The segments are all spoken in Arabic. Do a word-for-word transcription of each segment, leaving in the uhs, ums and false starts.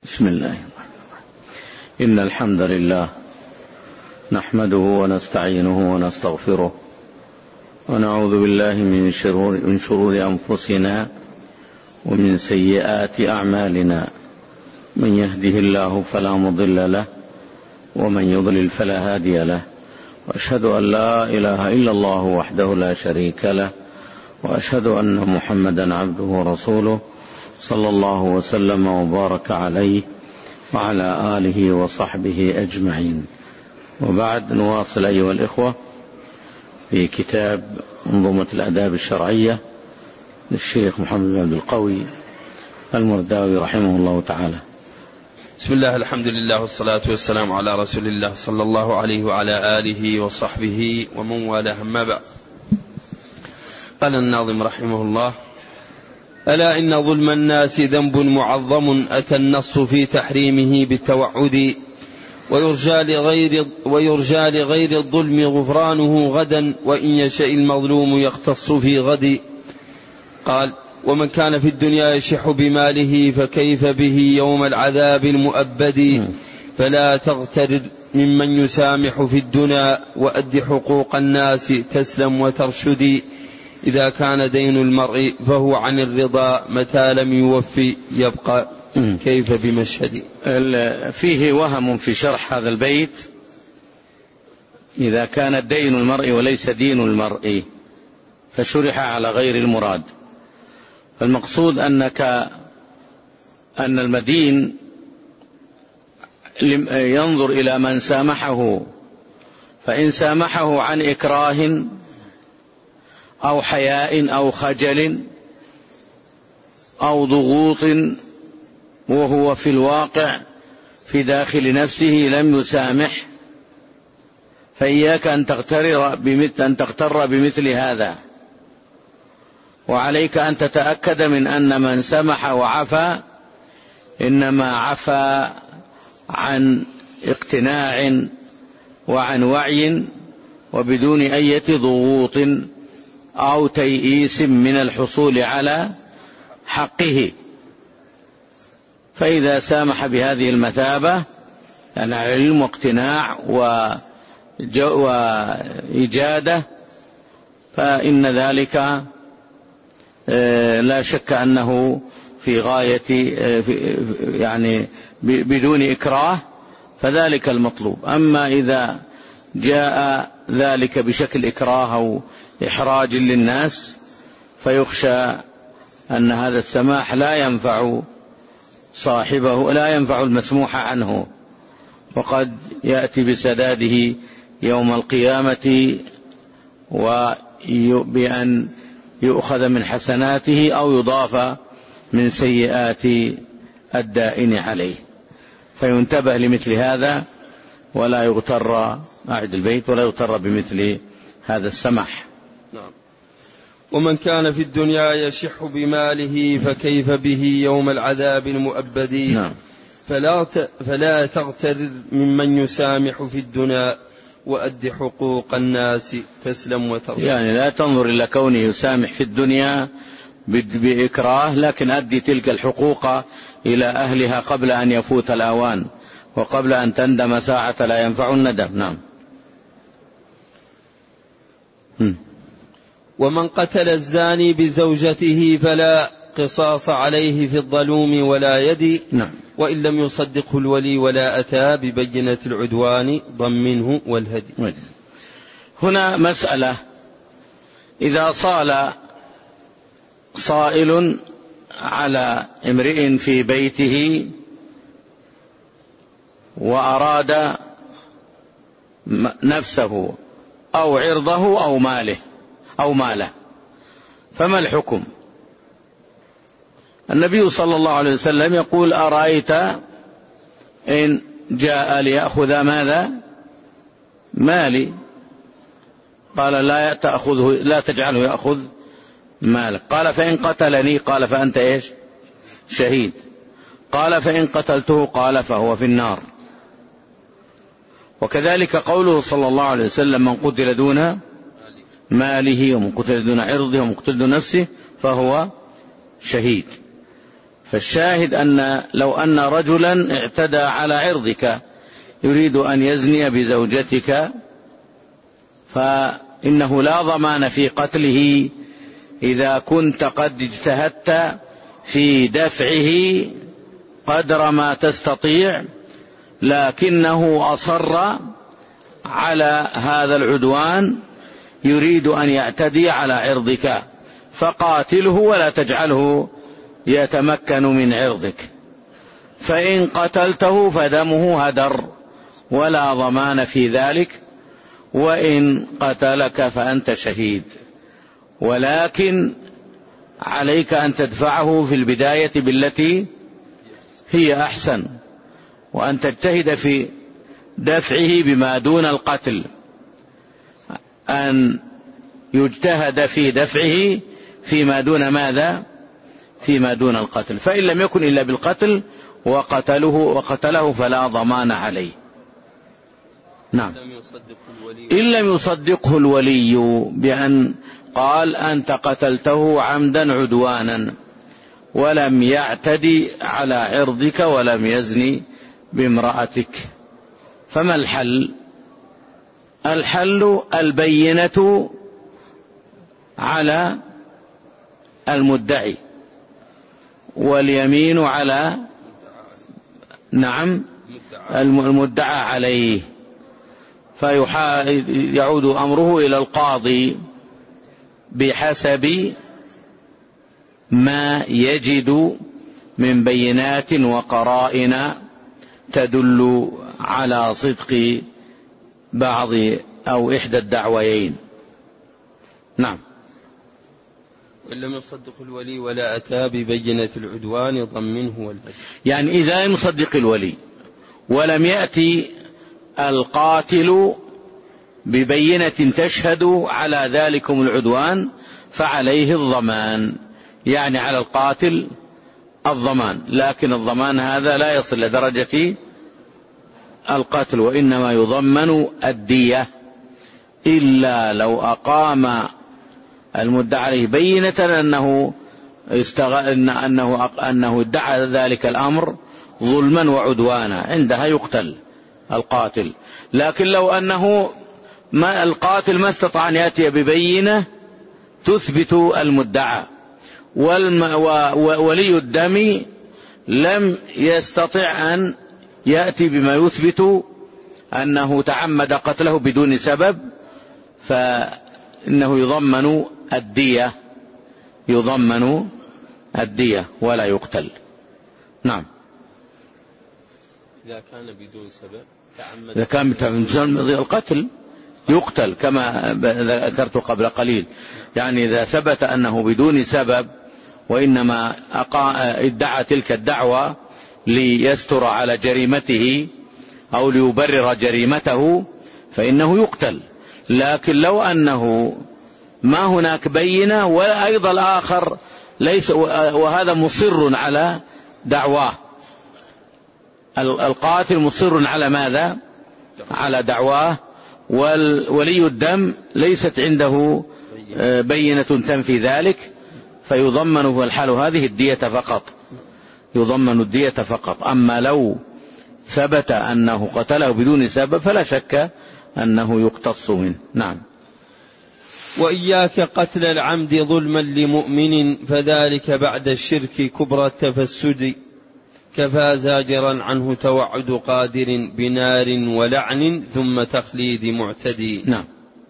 بسم الله. إن الحمد لله نحمده ونستعينه ونستغفره ونعوذ بالله من شرور, من شرور أنفسنا ومن سيئات أعمالنا. من يهده الله فلا مضل له ومن يضلل فلا هادي له، وأشهد أن لا إله إلا الله وحده لا شريك له، وأشهد أن محمدا عبده ورسوله صلى الله وسلم وبارك عليه وعلى آله وصحبه أجمعين. وبعد، نواصل أيها الإخوة في كتاب منظومة الآداب الشرعية للشيخ محمد بن عبد القوي المرداوي رحمه الله تعالى. بسم الله، الحمد لله والصلاة والسلام على رسول الله صلى الله عليه وعلى آله وصحبه ومن والاه، أما بعد. قال الناظم رحمه الله: ألا إن ظلم الناس ذنب معظم، أتى النص في تحريمه بالتوعد، ويرجى لغير, ويرجى لغير الظلم غفرانه غدا، وإن يشاء المظلوم يختص في غد. قال: ومن كان في الدنيا يشح بماله، فكيف به يوم العذاب المؤبد. فلا تغتر ممن يسامح في الدنيا، وأد حقوق الناس تسلم وترشد. إذا كان دين المرء فهو عن الرضا، متى لم يوفي يبقى كيف بمشهد. فيه وهم في شرح هذا البيت: إذا كان الدين المرء وليس دين المرء، فشرح على غير المراد. فالمقصود أنك أن المدين ينظر إلى من سامحه، فإن سامحه عن إكراه أو حياء أو خجل أو ضغوط، وهو في الواقع في داخل نفسه لم يسامح، فإياك أن تغتر بمثل, أن تغتر بمثل هذا، وعليك أن تتأكد من أن من سمح وعفى إنما عفى عن اقتناع وعن وعي، وبدون أي ضغوط أو تيئيس من الحصول على حقه. فإذا سامح بهذه المثابة، يعني علم واقتناع وإجادة، فإن ذلك لا شك أنه في غاية يعني بدون إكراه، فذلك المطلوب. أما إذا جاء ذلك بشكل إكراه أو إحراج للناس، فيخشى أن هذا السماح لا ينفع صاحبه، لا ينفع المسموح عنه، وقد يأتي بسداده يوم القيامة وبأن يؤخذ من حسناته أو يضاف من سيئات الدائن عليه. فينتبه لمثل هذا، ولا يغتر أعد البيت ولا يغتر بمثل هذا السماح. نعم. ومن كان في الدنيا يشح بماله، فكيف به يوم العذاب المؤبد. نعم. فلا, فلا تغتر ممن يسامح في الدنيا، وأد حقوق الناس تسلم وترشد. يعني لا تنظر إلى كونه يسامح في الدنيا بإكراه، لكن أدي تلك الحقوق إلى أهلها قبل أن يفوت الأوان، وقبل أن تندم ساعة لا ينفع الندم. نعم. م. ومن قتل الزاني بزوجته فلا قصاص عليه في الظلوم ولا يد. نعم. وإن لم يصدقه الولي ولا أتى ببينة العدوان ضمنه والهدي. هنا مسألة: إذا صال صائل على امرئ في بيته وأراد نفسه أو عرضه أو ماله أو ماله، فما الحكم؟ النبي صلى الله عليه وسلم يقول: أرأيت إن جاء ليأخذ ماذا؟ مالي. قال: لا تأخذه، لا تجعله يأخذ مالك. قال: فإن قتلني؟ قال: فأنت إيش؟ شهيد. قال: فإن قتلته؟ قال: فهو في النار. وكذلك قوله صلى الله عليه وسلم: من قتل دون ماله، ومن قتل دون عرضه، ومن قتل دون نفسه، فهو شهيد. فالشاهد أن لو أن رجلا اعتدى على عرضك يريد أن يزني بزوجتك فإنه لا ضمان في قتله إذا كنت قد اجتهدت في دفعه قدر ما تستطيع، لكنه أصر على هذا العدوان يريد أن يعتدي على عرضك، فقاتله ولا تجعله يتمكن من عرضك، فإن قتلته فدمه هدر ولا ضمان في ذلك، وإن قتلك فأنت شهيد، ولكن عليك أن تدفعه في البداية بالتي هي أحسن، وأن تجتهد في دفعه بما دون القتل، أن يجتهد في دفعه فيما دون ماذا؟ فيما دون القتل، فإن لم يكن إلا بالقتل وقتله وقتله فلا ضمان عليه. نعم. إن لم يصدقه الولي بأن قال أنت قتلته عمدا عدوانا ولم يعتدي على عرضك ولم يزني بامرأتك، فما الحل؟ الحل البينة على المدعي واليمين على نعم المدعى عليه، فيعود أمره إلى القاضي بحسب ما يجد من بينات وقرائن تدل على صدق بعض أو إحدى الدعويين. نعم. وإن لم يصدق الولي ولا أتى ببينة العدوان ضمنه والأجل، يعني إذا لم يصدق الولي ولم يأتي القاتل ببينة تشهد على ذلكم العدوان فعليه الضمان، يعني على القاتل الضمان، لكن الضمان هذا لا يصل لدرجة القتل، وإنما يضمن الدية إلا لو أقام المدعى عليه بينة أنه استغل أنه أنه ادعى ذلك الأمر ظلما وعدوانا، عندها يقتل القاتل. لكن لو أنه ما القاتل ما استطاع أن يأتي ببينة تثبت المدعى وولي الدم لم يستطع أن يأتي بما يثبت أنه تعمد قتله بدون سبب، فإنه يضمن الدية يضمن الدية ولا يقتل. نعم. إذا كان بدون سبب تعمد، إذا كان بدون القتل يقتل كما ذكرت قبل قليل، يعني إذا ثبت أنه بدون سبب وإنما ادعى تلك الدعوة ليستر على جريمته أو ليبرر جريمته فإنه يقتل. لكن لو أنه ما هناك بينة ولا أيضا الآخر ليس وهذا مصر على دعواه، القاتل مصر على ماذا؟ على دعواه، والولي الدم ليست عنده بينة تنفي ذلك، فيضمن في الحال هذه الدية فقط، يضمن الدية فقط. أما لو ثبت أنه قتله بدون سبب فلا شك أنه يقتص منه. نعم. وإياك قتل العمد ظلما لمؤمن فذلك بعد الشرك كبرى التفسد، كفى زاجرا عنه توعد قادر بنار ولعن ثم تخليد معتدي. نعم.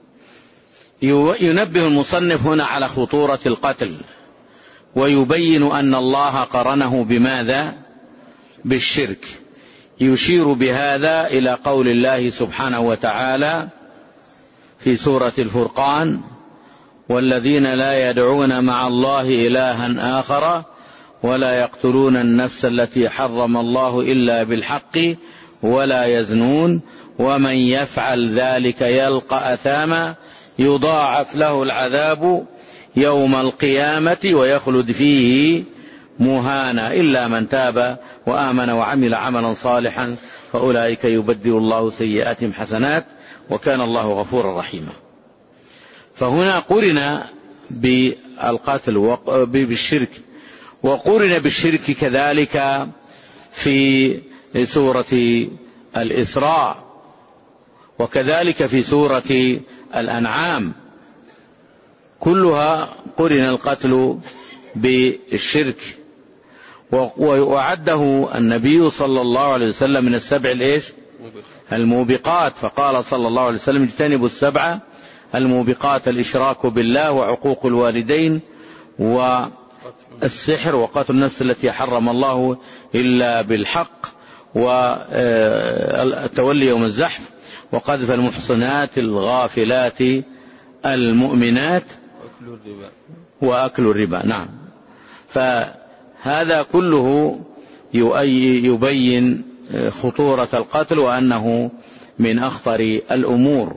ينبه المصنف هنا على خطورة القتل، ويبين أن الله قرنه بماذا؟ بالشرك. يشير بهذا إلى قول الله سبحانه وتعالى في سورة الفرقان: والذين لا يدعون مع الله إلها آخر ولا يقتلون النفس التي حرم الله إلا بالحق ولا يزنون ومن يفعل ذلك يلقى أثاما يضاعف له العذاب يوم القيامة ويخلد فيه مهانا إلا من تاب وآمن وعمل عملا صالحا فأولئك يبدل الله سيئاتهم حسنات وكان الله غفورا رحيما. فهنا قرن بالقتل بالشرك، وقرن بالشرك كذلك في سورة الإسراء، وكذلك في سورة الأنعام، كلها قرن القتل بالشرك. وعده النبي صلى الله عليه وسلم من السبع الإيش الموبقات، فقال صلى الله عليه وسلم اجتنبوا السبع الموبقات: الإشراك بالله، وعقوق الوالدين، والسحر، وقتل النفس التي حرم الله إلا بالحق، والتولي يوم الزحف، وقذف المحصنات الغافلات المؤمنات، وأكل الربا. نعم. فهذا كله يبين خطورة القتل وأنه من أخطر الأمور.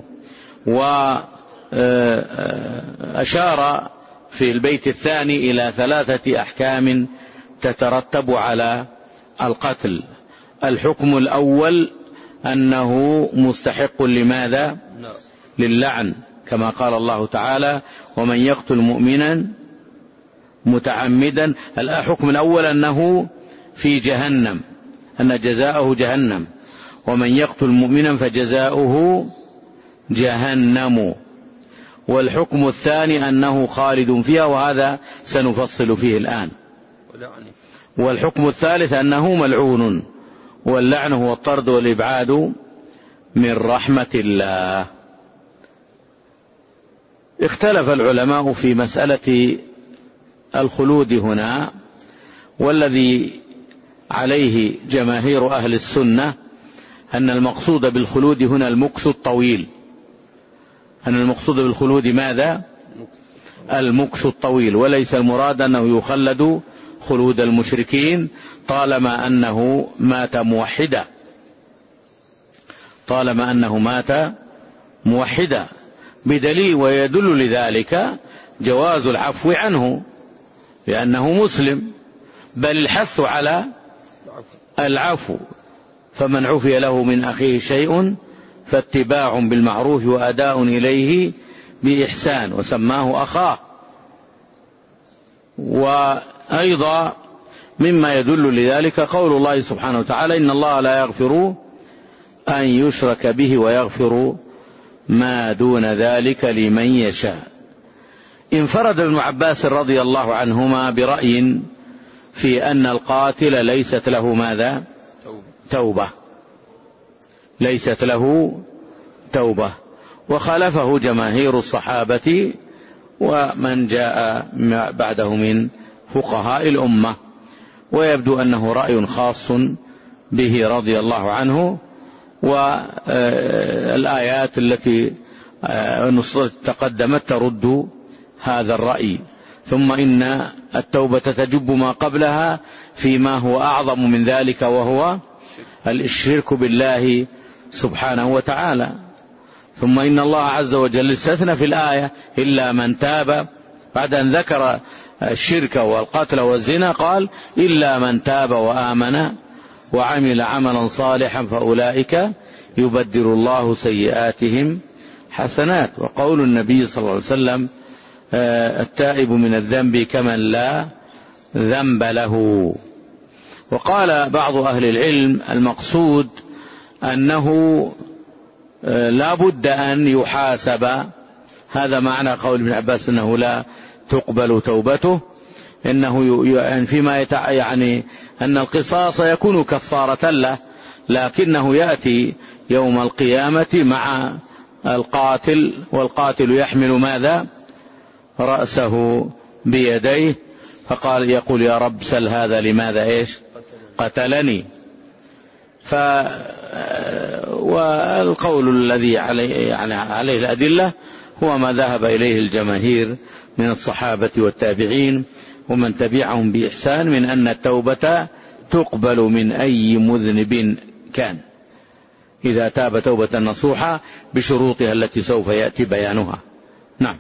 وأشار في البيت الثاني إلى ثلاثة أحكام تترتب على القتل. الحكم الأول أنه مستحق لماذا؟ للعن، كما قال الله تعالى: ومن يقتل مؤمنا متعمدا. الحكم الأول أنه في جهنم، أن جزاؤه جهنم، ومن يقتل مؤمنا فجزاؤه جهنم. والحكم الثاني أنه خالد فيها، وهذا سنفصل فيه الآن. والحكم الثالث أنه ملعون، واللعن هو الطرد والإبعاد من رحمة الله. اختلف العلماء في مسألة الخلود هنا، والذي عليه جماهير أهل السنة أن المقصود بالخلود هنا المكث الطويل. أن المقصود بالخلود ماذا؟ المكث الطويل، وليس المراد أنه يخلد خلود المشركين طالما أنه مات موحدا، طالما أنه مات موحدا، بدليل ويدل لذلك جواز العفو عنه لأنه مسلم، بل الحث على العفو. فمن عفي له من أخيه شيء فاتباع بالمعروف وأداء إليه بإحسان، وسماه أخاه. وأيضا مما يدل لذلك قول الله سبحانه وتعالى: إن الله لا يغفر أن يشرك به ويغفر ما دون ذلك لمن يشاء. انفرد ابن عباس رضي الله عنهما برأي في أن القاتل ليست له ماذا؟ توبة، ليست له توبة، وخالفه جماهير الصحابة ومن جاء بعده من فقهاء الأمة، ويبدو أنه رأي خاص به رضي الله عنه. والآيات التي تقدمت ترد هذا الرأي. ثم إن التوبة تجب ما قبلها فيما هو أعظم من ذلك، وهو الشرك بالله سبحانه وتعالى. ثم إن الله عز وجل استثنى في الآية: إلا من تاب، بعد أن ذكر الشرك والقتل والزنا قال: إلا من تاب وآمن وعمل عملا صالحا فأولئك يبدل الله سيئاتهم حسنات. وقول النبي صلى الله عليه وسلم: التائب من الذنب كمن لا ذنب له. وقال بعض أهل العلم: المقصود أنه لا بد أن يحاسب. هذا معنى قول ابن عباس أنه لا تقبل توبته، إنه يعني فيما يتع... يعني أن القصاص يكون كفارة له، لكنه يأتي يوم القيامة مع القاتل، والقاتل يحمل ماذا؟ رأسه بيديه، فقال يقول: يا رب سل هذا لماذا إيش قتلني. ف والقول الذي عليه, يعني عليه الأدلة هو ما ذهب إليه الجماهير من الصحابة والتابعين ومن تبعهم بإحسان، من أن التوبة تقبل من أي مذنب كان إذا تاب توبة نصوحة بشروطها التي سوف يأتي بيانها. نعم.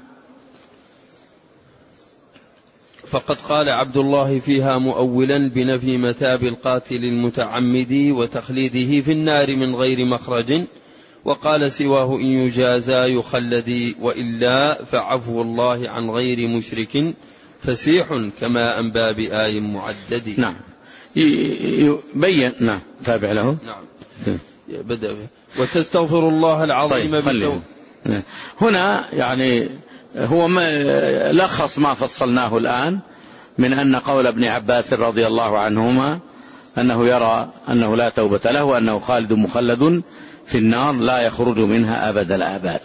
فقد قال عبد الله فيها مؤولا بنفي متاب القاتل المتعمد وتخليده في النار من غير مخرج، وقال سواه إن يجازى يخلد، وإلا فعفو الله عن غير مشرك فسيح كما أنبى بآي معدد. نعم يبين. نعم تابع له. نعم بدأ وتستغفر الله العظيم. طيب هنا يعني هو ما لخص ما فصلناه الآن من أن قول ابن عباس رضي الله عنهما أنه يرى أنه لا توبة له وأنه خالد مخلد في النار لا يخرج منها أبد الآباد.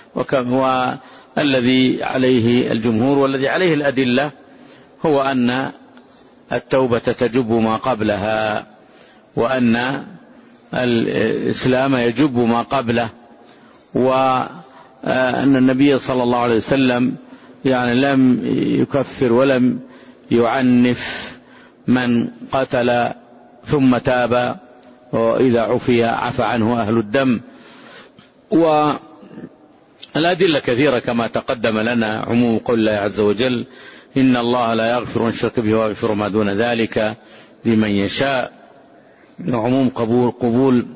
والذي عليه الجمهور والذي عليه الأدلة هو أن التوبة تجب ما قبلها، وأن الإسلام يجب ما قبله، وأن النبي صلى الله عليه وسلم يعني لم يكفر ولم يعنف من قتل ثم تاب، وإذا عفي عفى عنه أهل الدم. والأدلة كثيرة كما تقدم لنا، عموم قول الله عز وجل إن الله لا يغفر أن يشرك به ويغفر ما دون ذلك لمن يشاء، عموم قبول, قبول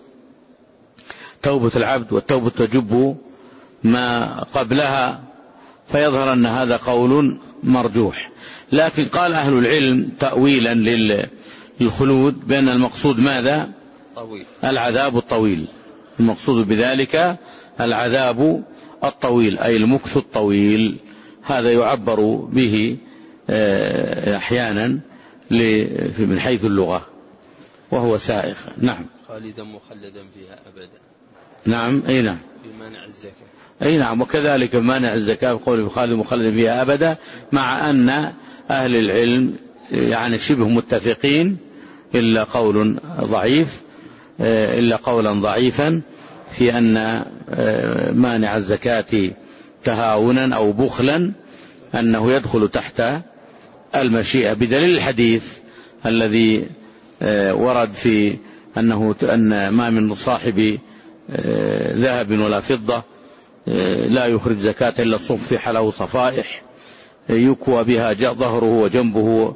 توبة العبد، والتوبة تجب ما قبلها، فيظهر أن هذا قول مرجوح. لكن قال أهل العلم تأويلا للخلود بأن المقصود ماذا؟ طويل. العذاب الطويل، المقصود بذلك العذاب الطويل أي المكث الطويل، هذا يعبر به أحيانا من حيث اللغة وهو سائغ. نعم خالدا مخلدا فيها أبدا. نعم أي نعم في مانع الزكاة. أي نعم وكذلك مانع الزكاة بقوله خالد مخلدا فيها أبدا، مع أن أهل العلم يعني شبه متفقين إلا قول ضعيف إلا قولا ضعيفا في أن مانع الزكاة تهاونا أو بخلا أنه يدخل تحت المشيئة، بدليل الحديث الذي ورد في أنه أن ما من صاحب ذهب ولا فضة لا يخرج زكاة إلا صفح له صفائح يكوى بها ظهره وجنبه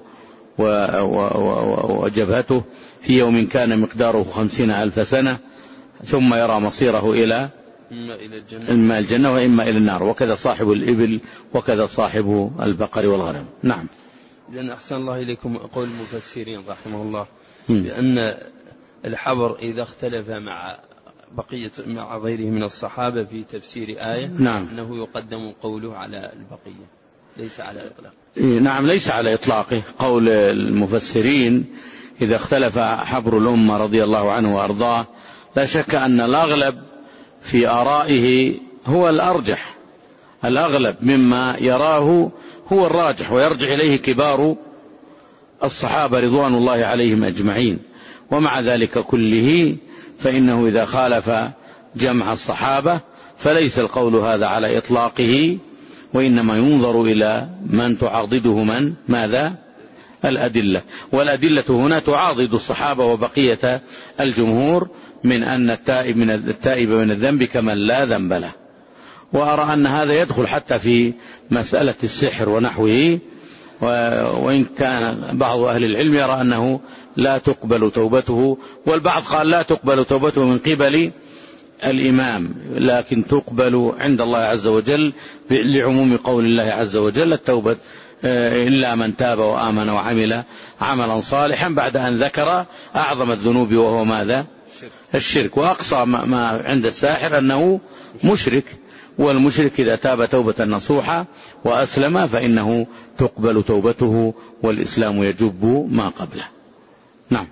وجبهته في يوم كان مقداره خمسين ألف سنة، ثم يرى مصيره إلى إما الجنة وإما إلى النار، وكذا صاحب الإبل وكذا صاحب البقر والغنم. نعم. إذن أحسن الله إليكم قول المفسرين رحمه الله بأن الحبر إذا اختلف مع بقية مع غيره من الصحابة في تفسير آية نعم. أنه يقدم قوله على البقية ليس على إطلاق. نعم ليس على إطلاقه، قول المفسرين إذا اختلف حبر الأمة رضي الله عنه وأرضاه لا شك أن الأغلب في آرائه هو الأرجح، الأغلب مما يراه هو الراجح، ويرجع إليه كبار الصحابة رضوان الله عليهم أجمعين. ومع ذلك كله فإنه إذا خالف جمع الصحابة فليس القول هذا على إطلاقه، وإنما ينظر إلى من تعاضده من ماذا؟ الأدلة، والأدلة هنا تعاضد الصحابة وبقية الجمهور من أن التائب من التائب من الذنب كمن لا ذنب له. وأرى أن هذا يدخل حتى في مسألة السحر ونحوه، وإن كان بعض أهل العلم يرى أنه لا تقبل توبته، والبعض قال لا تقبل توبته من قبل الإمام، لكن تقبل عند الله عز وجل لعموم قول الله عز وجل التوبة إلا من تاب وآمن وعمل عملا صالحا، بعد أن ذكر أعظم الذنوب وهو ماذا؟ الشرك. وأقصى ما عند الساحر أنه مشرك، والمشرك إذا تاب توبة نصوحة وأسلم فإنه تقبل توبته، والإسلام يجب ما قبله. نعم.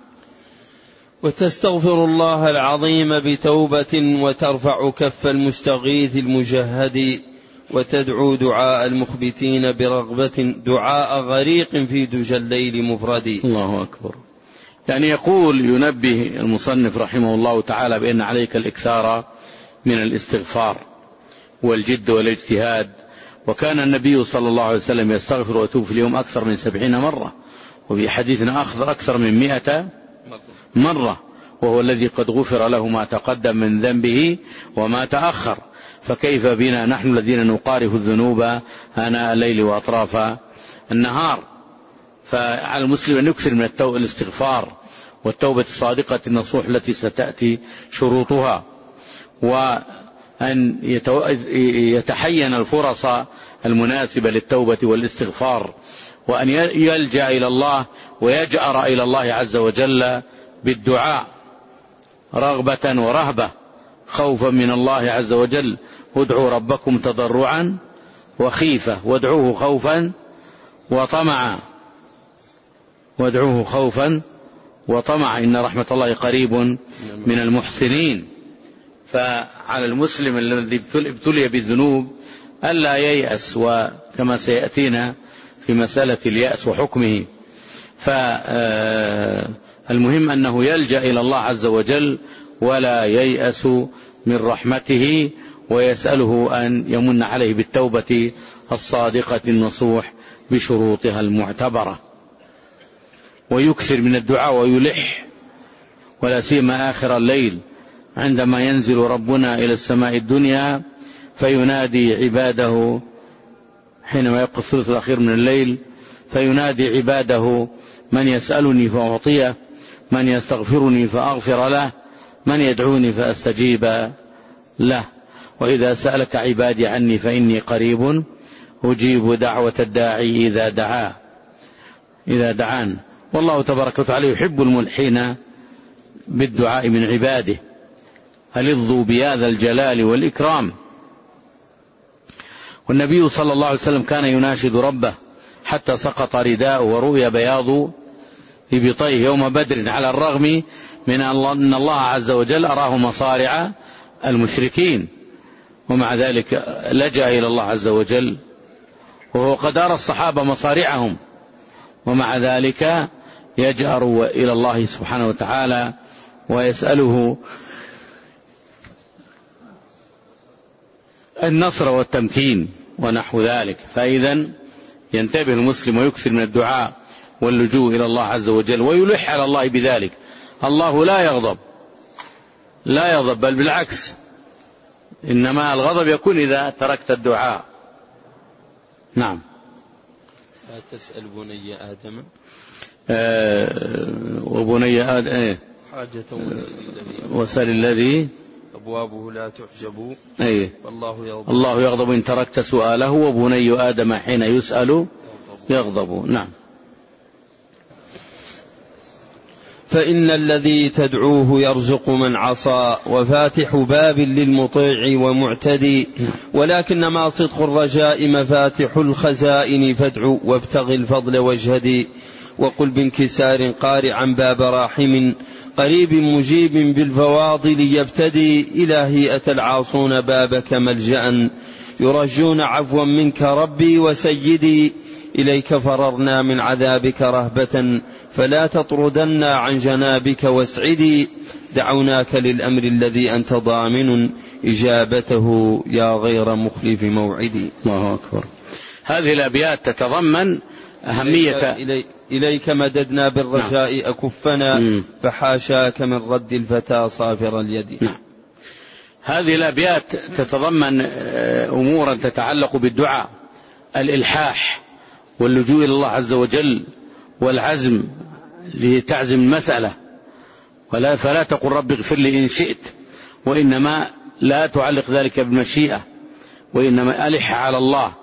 وتستغفر الله العظيم بتوبة وترفع كف المستغيث المجهد وتدعو دعاء المخبتين برغبة دعاء غريق في دجى الليل مفرد. الله أكبر. يعني يقول ينبه المصنف رحمه الله تعالى بأن عليك الإكثار من الاستغفار والجد والاجتهاد، وكان النبي صلى الله عليه وسلم يستغفر ويتوب في اليوم أكثر من سبعين مرة، وفي حديثنا أخذ أكثر من مئة مرة، وهو الذي قد غفر له ما تقدم من ذنبه وما تأخر، فكيف بنا نحن الذين نقارف الذنوب آناء الليل وأطراف النهار؟ فعلى المسلم أن يكثر من الاستغفار والتوبة الصادقة النصوح التي ستأتي شروطها، وأن يتحين الفرص المناسبة للتوبة والاستغفار، وأن يلجأ إلى الله ويجأر إلى الله عز وجل بالدعاء رغبة ورهبة خوفا من الله عز وجل. ادعوا ربكم تضرعا وخيفة وادعوه خوفا وطمعا وادعوه خوفا وطمعا إن رحمة الله قريب من المحسنين. فعلى المسلم الذي ابتلي بالذنوب ألا ييأس، وكما سيأتينا في مسألة اليأس وحكمه. فالمهم أنه يلجأ إلى الله عز وجل ولا ييأس من رحمته، ويسأله أن يمن عليه بالتوبة الصادقة النصوح بشروطها المعتبرة، ويكثر من الدعاء ويلح، ولا سيما آخر الليل عندما ينزل ربنا إلى السماء الدنيا فينادي عباده حينما يبقى الثلث الأخير من الليل، فينادي عباده: من يسألني فأعطيه، من يستغفرني فأغفر له، من يدعوني فأستجيب له. وإذا سألك عبادي عني فإني قريب أجيب دعوة الداعي إذا دعا إذا دعان. والله تبارك وتعالى يحب الملحين بالدعاء من عباده، ألظوا بهذا الجلال والإكرام. والنبي صلى الله عليه وسلم كان يناشد ربه حتى سقط رداءه ورؤي بياض إبطيه يوم بدر، على الرغم من أن الله عز وجل أراه مصارع المشركين، ومع ذلك لجأ إلى الله عز وجل، وهو قد أرى الصحابة مصارعهم، ومع ذلك يجأر إلى الله سبحانه وتعالى ويسأله النصر والتمكين ونحو ذلك. فإذا ينتبه المسلم ويكثر من الدعاء واللجوء إلى الله عز وجل ويلح على الله بذلك. الله لا يغضب لا يغضب بل بالعكس، إنما الغضب يكون إذا تركت الدعاء. نعم. لا تسأل بني آدم آه وبني آدم إيه؟ حاجة وسل الذي أبوابه لا تحجب أيه؟ والله يغضب الله يغضب إن تركت سؤاله، وبني آدم حين يسأل يغضب. نعم. فإن الذي تدعوه يرزق من عصى، وفاتح باب للمطيع ومعتدي، ولكنما صدق الرجاء مفاتح الخزائن، فادعو وابتغ الفضل واجهدي، وقل بانكسار قارعا باب راحم، قريب مجيب بالفواضل يبتدي، إلهي أتى العاصون بابك ملجأ، يرجون عفوا منك ربي وسيدي، إليك فررنا من عذابك رهبة، فلا تطردنا عن جنابك واسعدي، دعوناك للأمر الذي أنت ضامن إجابته يا غير مخلف موعدي. الله أكبر. هذه الأبيات تتضمن أهمية إليك, إليك مددنا بالرجاء نعم. أكفنا م. فحاشاك من رد الفتى صافر اليد. نعم. هذه الأبيات تتضمن أمورا تتعلق بالدعاء: الإلحاح واللجوء إلى الله عز وجل والعزم لتعزم المسألة، ولا فلا تقل رب اغفر لي إن شئت، وإنما لا تعلق ذلك بالمشيئة، وإنما ألح على الله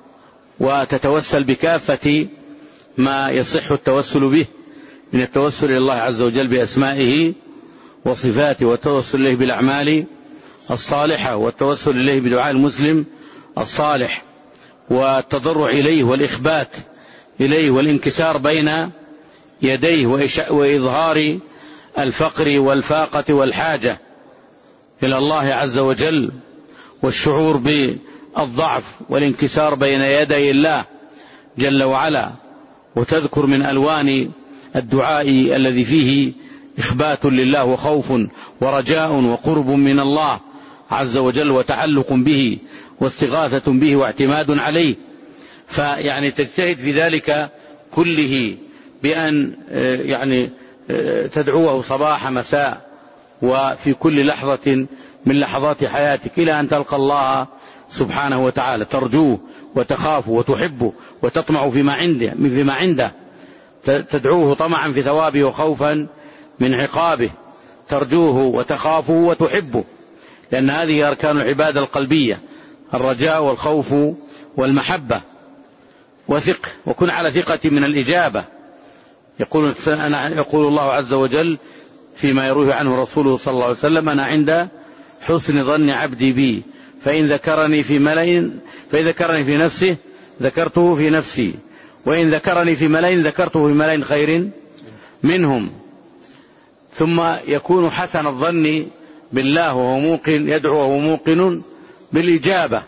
وتتوسل بكافة ما يصح التوسل به من التوسل إلى الله عز وجل بأسمائه وصفاته، والتوسل إليه بالأعمال الصالحة، والتوسل إليه بدعاء المسلم الصالح، والتضرع إليه والإخبات إليه والانكسار بين يديه وإظهار الفقر والفاقة والحاجة إلى الله عز وجل، والشعور بالضعف والانكسار بين يدي الله جل وعلا. وتذكر من ألوان الدعاء الذي فيه إخبات لله وخوف ورجاء وقرب من الله عز وجل وتعلق به واستغاثة به واعتماد عليه. فيعني تجتهد في ذلك كله بأن يعني تدعوه صباح مساء وفي كل لحظة من لحظات حياتك إلى أن تلقى الله سبحانه وتعالى، ترجوه وتخافه وتحبه وتطمع فيما عنده فيما عنده تدعوه طمعا في ثوابه وخوفا من عقابه، ترجوه وتخافه وتحبه، لأن هذه أركان العبادة القلبية: الرجاء والخوف والمحبة، وثق وكن على ثقة من الإجابة. يقول, يقول الله عز وجل فيما يروي عنه رسوله صلى الله عليه وسلم: أنا عند حسن ظن عبدي بي، فإن ذكرني في ملأ فإن ذكرني في نفسه ذكرته في نفسي، وإن ذكرني في ملأ ذكرته في ملأ خير منهم. ثم يكون حسن الظن بالله وهو موقن، يدعو وهو موقن بالإجابة،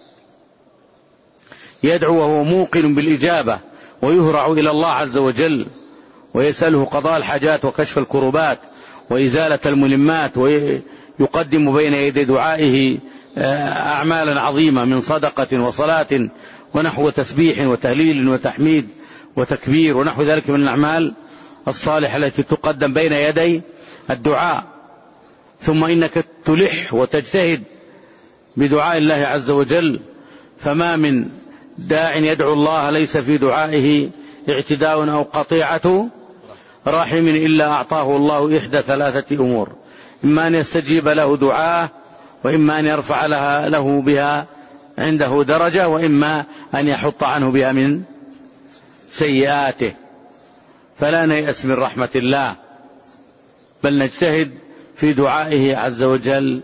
يدعو وهو موقن بالإجابة، ويهرع إلى الله عز وجل ويسأله قضاء الحاجات وكشف الكربات وإزالة الملمات، ويقدم بين يدي دعائه أعمالا عظيمة من صدقة وصلاة ونحو تسبيح وتهليل وتحميد وتكبير ونحو ذلك من الأعمال الصالحة التي تقدم بين يدي الدعاء. ثم إنك تلح وتجتهد بدعاء الله عز وجل، فما من داع يدعو الله ليس في دعائه اعتداء أو قطيعة رحم إلا أعطاه الله إحدى ثلاثة أمور: إما أن يستجيب له دعاءه، وإما أن يرفع لها له بها عنده درجة، وإما أن يحط عنه بها من سيئاته. فلا نيأس من رحمة الله، بل نجتهد في دعائه عز وجل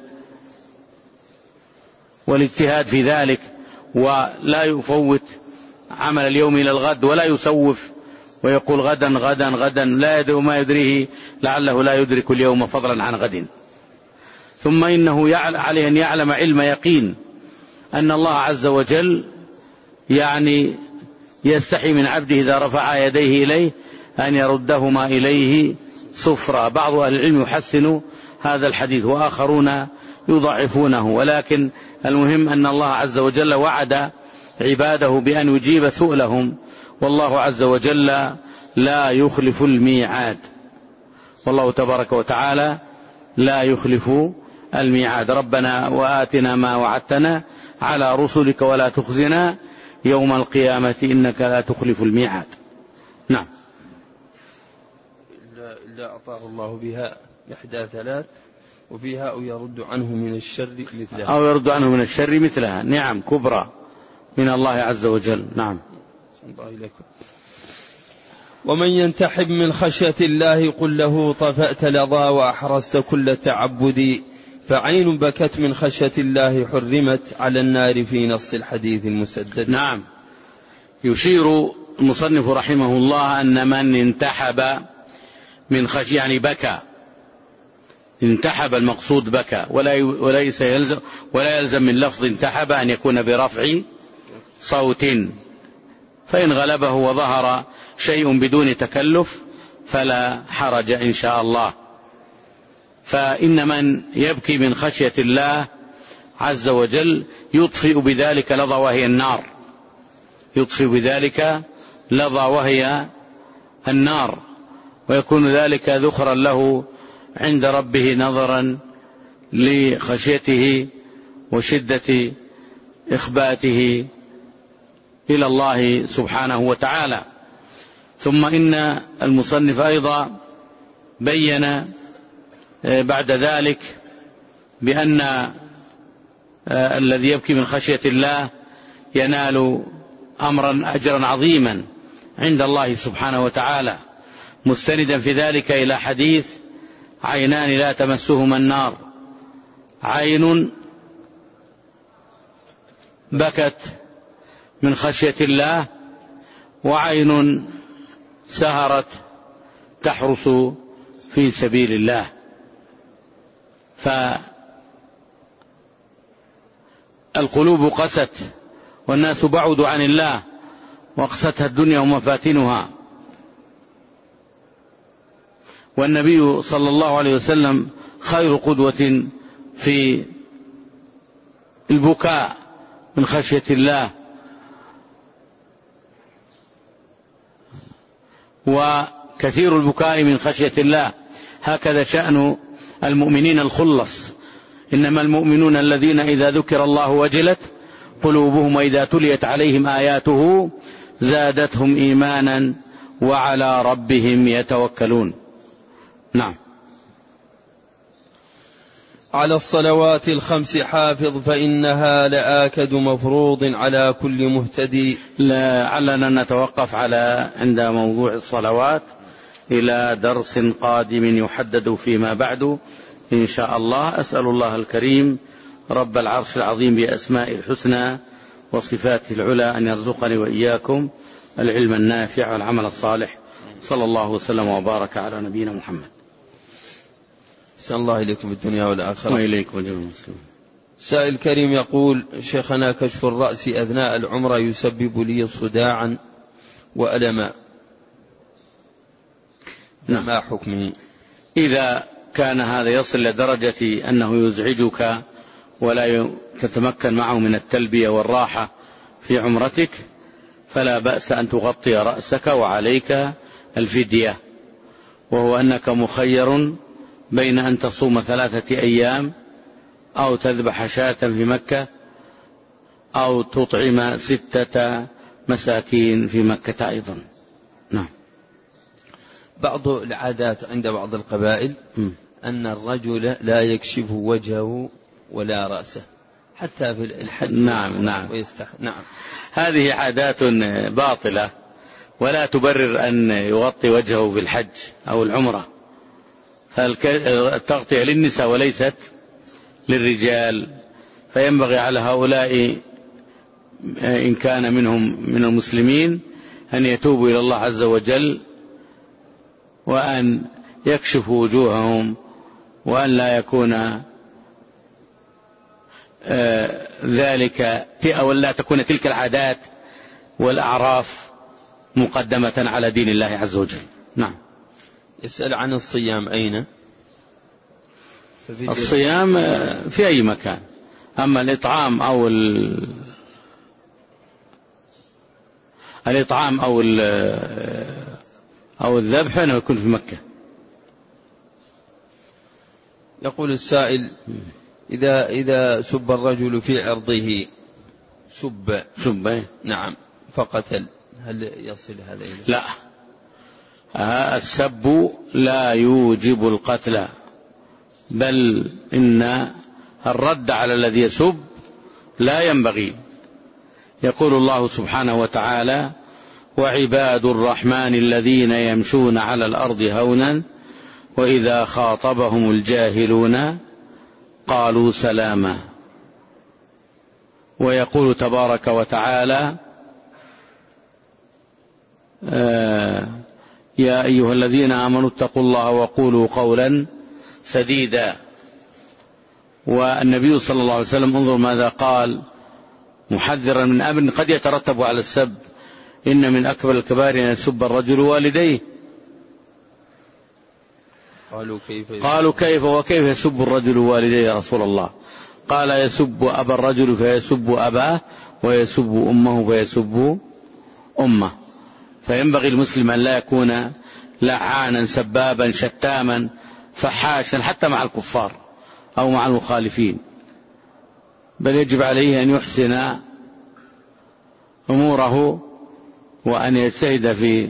والاجتهاد في ذلك، ولا يفوت عمل اليوم إلى الغد، ولا يسوف ويقول غدا غدا غدا، لا يدري ما يدريه لعله لا يدرك اليوم فضلا عن غد. ثم إنه عليه أن يعلم علم يقين أن الله عز وجل يعني يستحي من عبده إذا رفع يديه إليه أن يردهما إليه صفرا. بعض أهل العلم يحسن هذا الحديث وآخرون يضعفونه، ولكن المهم أن الله عز وجل وعد عباده بأن يجيب سؤلهم، والله عز وجل لا يخلف الميعاد، والله تبارك وتعالى لا يخلف الميعاد. ربنا وآتنا ما وعدتنا على رسلك ولا تخزنا يوم القيامة إنك لا تخلف الميعاد. نعم. إلا أعطاه الله بها إحدى ثلاث، وفيها أو يرد عنه من الشر مثلها، أو يرد عنه من الشر مثلها، نعم كبرى من الله عز وجل. نعم. ومن ينتحب من خشية الله قل له طفأت لظى وأحرزت كل تعبد، فعين بكت من خشية الله حرمت على النار في نص الحديث المسدد. نعم. يشير المصنف رحمه الله أن من انتحب من خشية يعني بكى، انتحب المقصود بكى، ولا وليس يلزم ولا يلزم من لفظ انتحب أن يكون برفع صوت، فإن غلبه وظهر شيء بدون تكلف فلا حرج إن شاء الله. فإن من يبكي من خشية الله عز وجل يطفئ بذلك لظى وهي النار، يطفئ بذلك لظى وهي النار، ويكون ذلك ذخرا له عند ربه نظرا لخشيته وشدة إخباته إلى الله سبحانه وتعالى. ثم إن المصنف أيضا بين بعد ذلك بأن الذي يبكي من خشية الله ينال أمرا أجرا عظيما عند الله سبحانه وتعالى، مستندا في ذلك إلى حديث عينان لا تمسهما النار: عين بكت من خشية الله، وعين سهرت تحرس في سبيل الله. فالقلوب قست والناس بعدوا عن الله، وقستها الدنيا ومفاتنها، والنبي صلى الله عليه وسلم خير قدوة في البكاء من خشية الله، وكثير البكاء من خشية الله. هكذا شأن المؤمنين الخلص، إنما المؤمنون الذين إذا ذكر الله وجلت قلوبهم وإذا تليت عليهم آياته زادتهم إيمانا وعلى ربهم يتوكلون. نعم. على الصلوات الخمس حافظ فإنها لآكد مفروض على كل مهتدي. لعلنا نتوقف على عند موضوع الصلوات إلى درس قادم يحدد فيما بعد إن شاء الله. أسأل الله الكريم رب العرش العظيم بأسماء الحسنى وصفاته العلى أن يرزقني وإياكم العلم النافع والعمل الصالح. صلى الله وسلم وبارك على نبينا محمد. أحسن الله إليكم الدنيا والآخرة. وإليكم جميع المسلمين. سائل كريم يقول: شيخنا، كشف الرأس أثناء العمرة يسبب لي صداعا وألما، نعم. ما حكمه؟ إذا كان هذا يصل لدرجة أنه يزعجك ولا تتمكن معه من التلبية والراحة في عمرتك فلا بأس أن تغطي رأسك وعليك الفدية، وهو أنك مخير بين أن تصوم ثلاثة أيام أو تذبح شاة في مكة أو تطعم ستة مساكين في مكة أيضا. نعم. بعض العادات عند بعض القبائل م. أن الرجل لا يكشف وجهه ولا رأسه حتى في الحج. نعم نعم. ويستح... نعم. هذه عادات باطلة ولا تبرر أن يغطي وجهه في الحج أو العمرة، فالتغطية للنساء وليست للرجال، فينبغي على هؤلاء إن كان منهم من المسلمين أن يتوبوا إلى الله عز وجل وأن يكشفوا وجوههم، وأن لا يكون ذلك أو لا تكون تلك العادات والأعراف مقدمة على دين الله عز وجل. نعم. يسأل عن الصيام أين؟ الصيام في أي مكان، أما الإطعام أو ال... الإطعام أو ال... أو الذبح أنه يكون في مكة. يقول السائل: إذا إذا سب الرجل في عرضه سب سب نعم فقتل، هل يصل هذا إليه؟ لا، السب لا يوجب القتل، بل إن الرد على الذي يسب لا ينبغي. يقول الله سبحانه وتعالى: وعباد الرحمن الذين يمشون على الأرض هونا وإذا خاطبهم الجاهلون قالوا سلاما. ويقول تبارك وتعالى: آه يا أيها الذين آمنوا اتقوا الله وقولوا قولا سديدا. والنبي صلى الله عليه وسلم انظر ماذا قال محذرا من أمر قد يترتب على السب: إن من أكبر الكبائر أن يسب الرجل والديه. قالوا كيف قالوا كيف وكيف يسب الرجل والديه يا رسول الله؟ قال: يسب أبا الرجل فيسب أباه ويسب أمه فيسب أمه. فينبغي المسلم أن لا يكون لعانا سبابا شتاما فحاشا حتى مع الكفار أو مع المخالفين، بل يجب عليه أن يحسن أموره وأن يجتهد في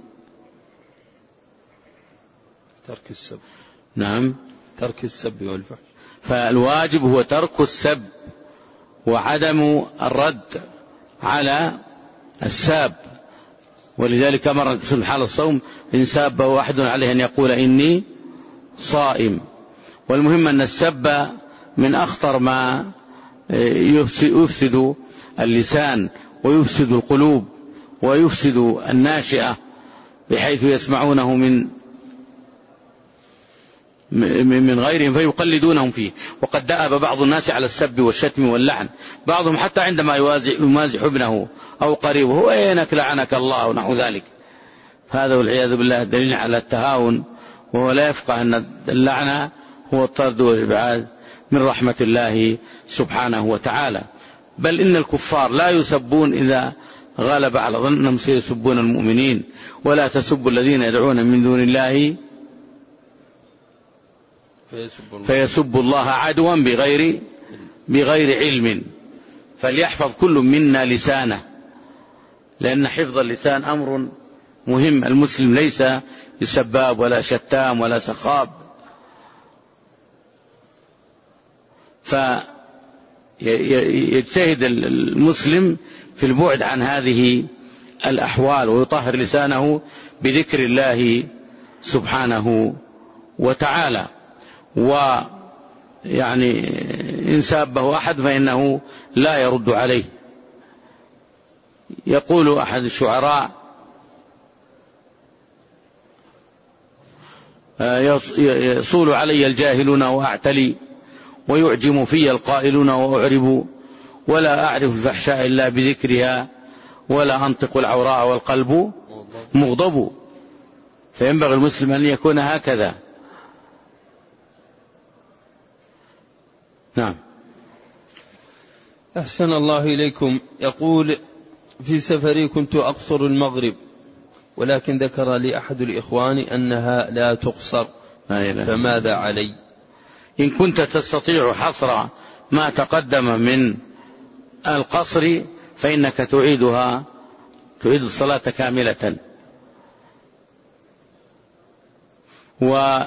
ترك السب. نعم، ترك السب والفحش. فالواجب هو ترك السب وعدم الرد على الساب، ولذلك أمر في حال الصوم: إن سابه أحد عليه أن يقول إني صائم. والمهم أن السب من أخطر ما يفسد اللسان ويفسد القلوب ويفسد الناشئة، بحيث يسمعونه من من غيرهم فيقلدونهم فيه. وقد دأب بعض الناس على السب والشتم واللعن، بعضهم حتى عندما يمازح ابنه أو قريبه: أينك لعنك الله ونحو ذلك. هذا والعياذ بالله دليل على التهاون، وهو لا يفقه أن اللعنة هو الطرد والإبعاد من رحمة الله سبحانه وتعالى. بل إن الكفار لا يسبون إذا غلب على ظنهم سيسبون المؤمنين: ولا تسبوا الذين يدعون من دون الله فيسب الله عدوا بغير بغير علم. فليحفظ كل منا لسانه، لأن حفظ اللسان أمر مهم. المسلم ليس بسباب ولا شتام ولا سخاب. فيجتهد المسلم في البعد عن هذه الأحوال ويطهر لسانه بذكر الله سبحانه وتعالى. ويعني إن سابه أحد فإنه لا يرد عليه. يقول أحد الشعراء: يصول علي الجاهلون وأعتلي ويعجم في القائلون وأعرب ولا أعرف الفحشاء إلا بذكرها ولا أنطق العوراء والقلب مغضب. فينبغي المسلم أن يكون هكذا. نعم. أحسن الله إليكم. يقول: في سفري كنت أقصر المغرب، ولكن ذكر لي أحد الإخوان أنها لا تقصر، فماذا علي؟ إن كنت تستطيع حصر ما تقدم من القصر فإنك تعيدها تعيد الصلاة كاملة. وإن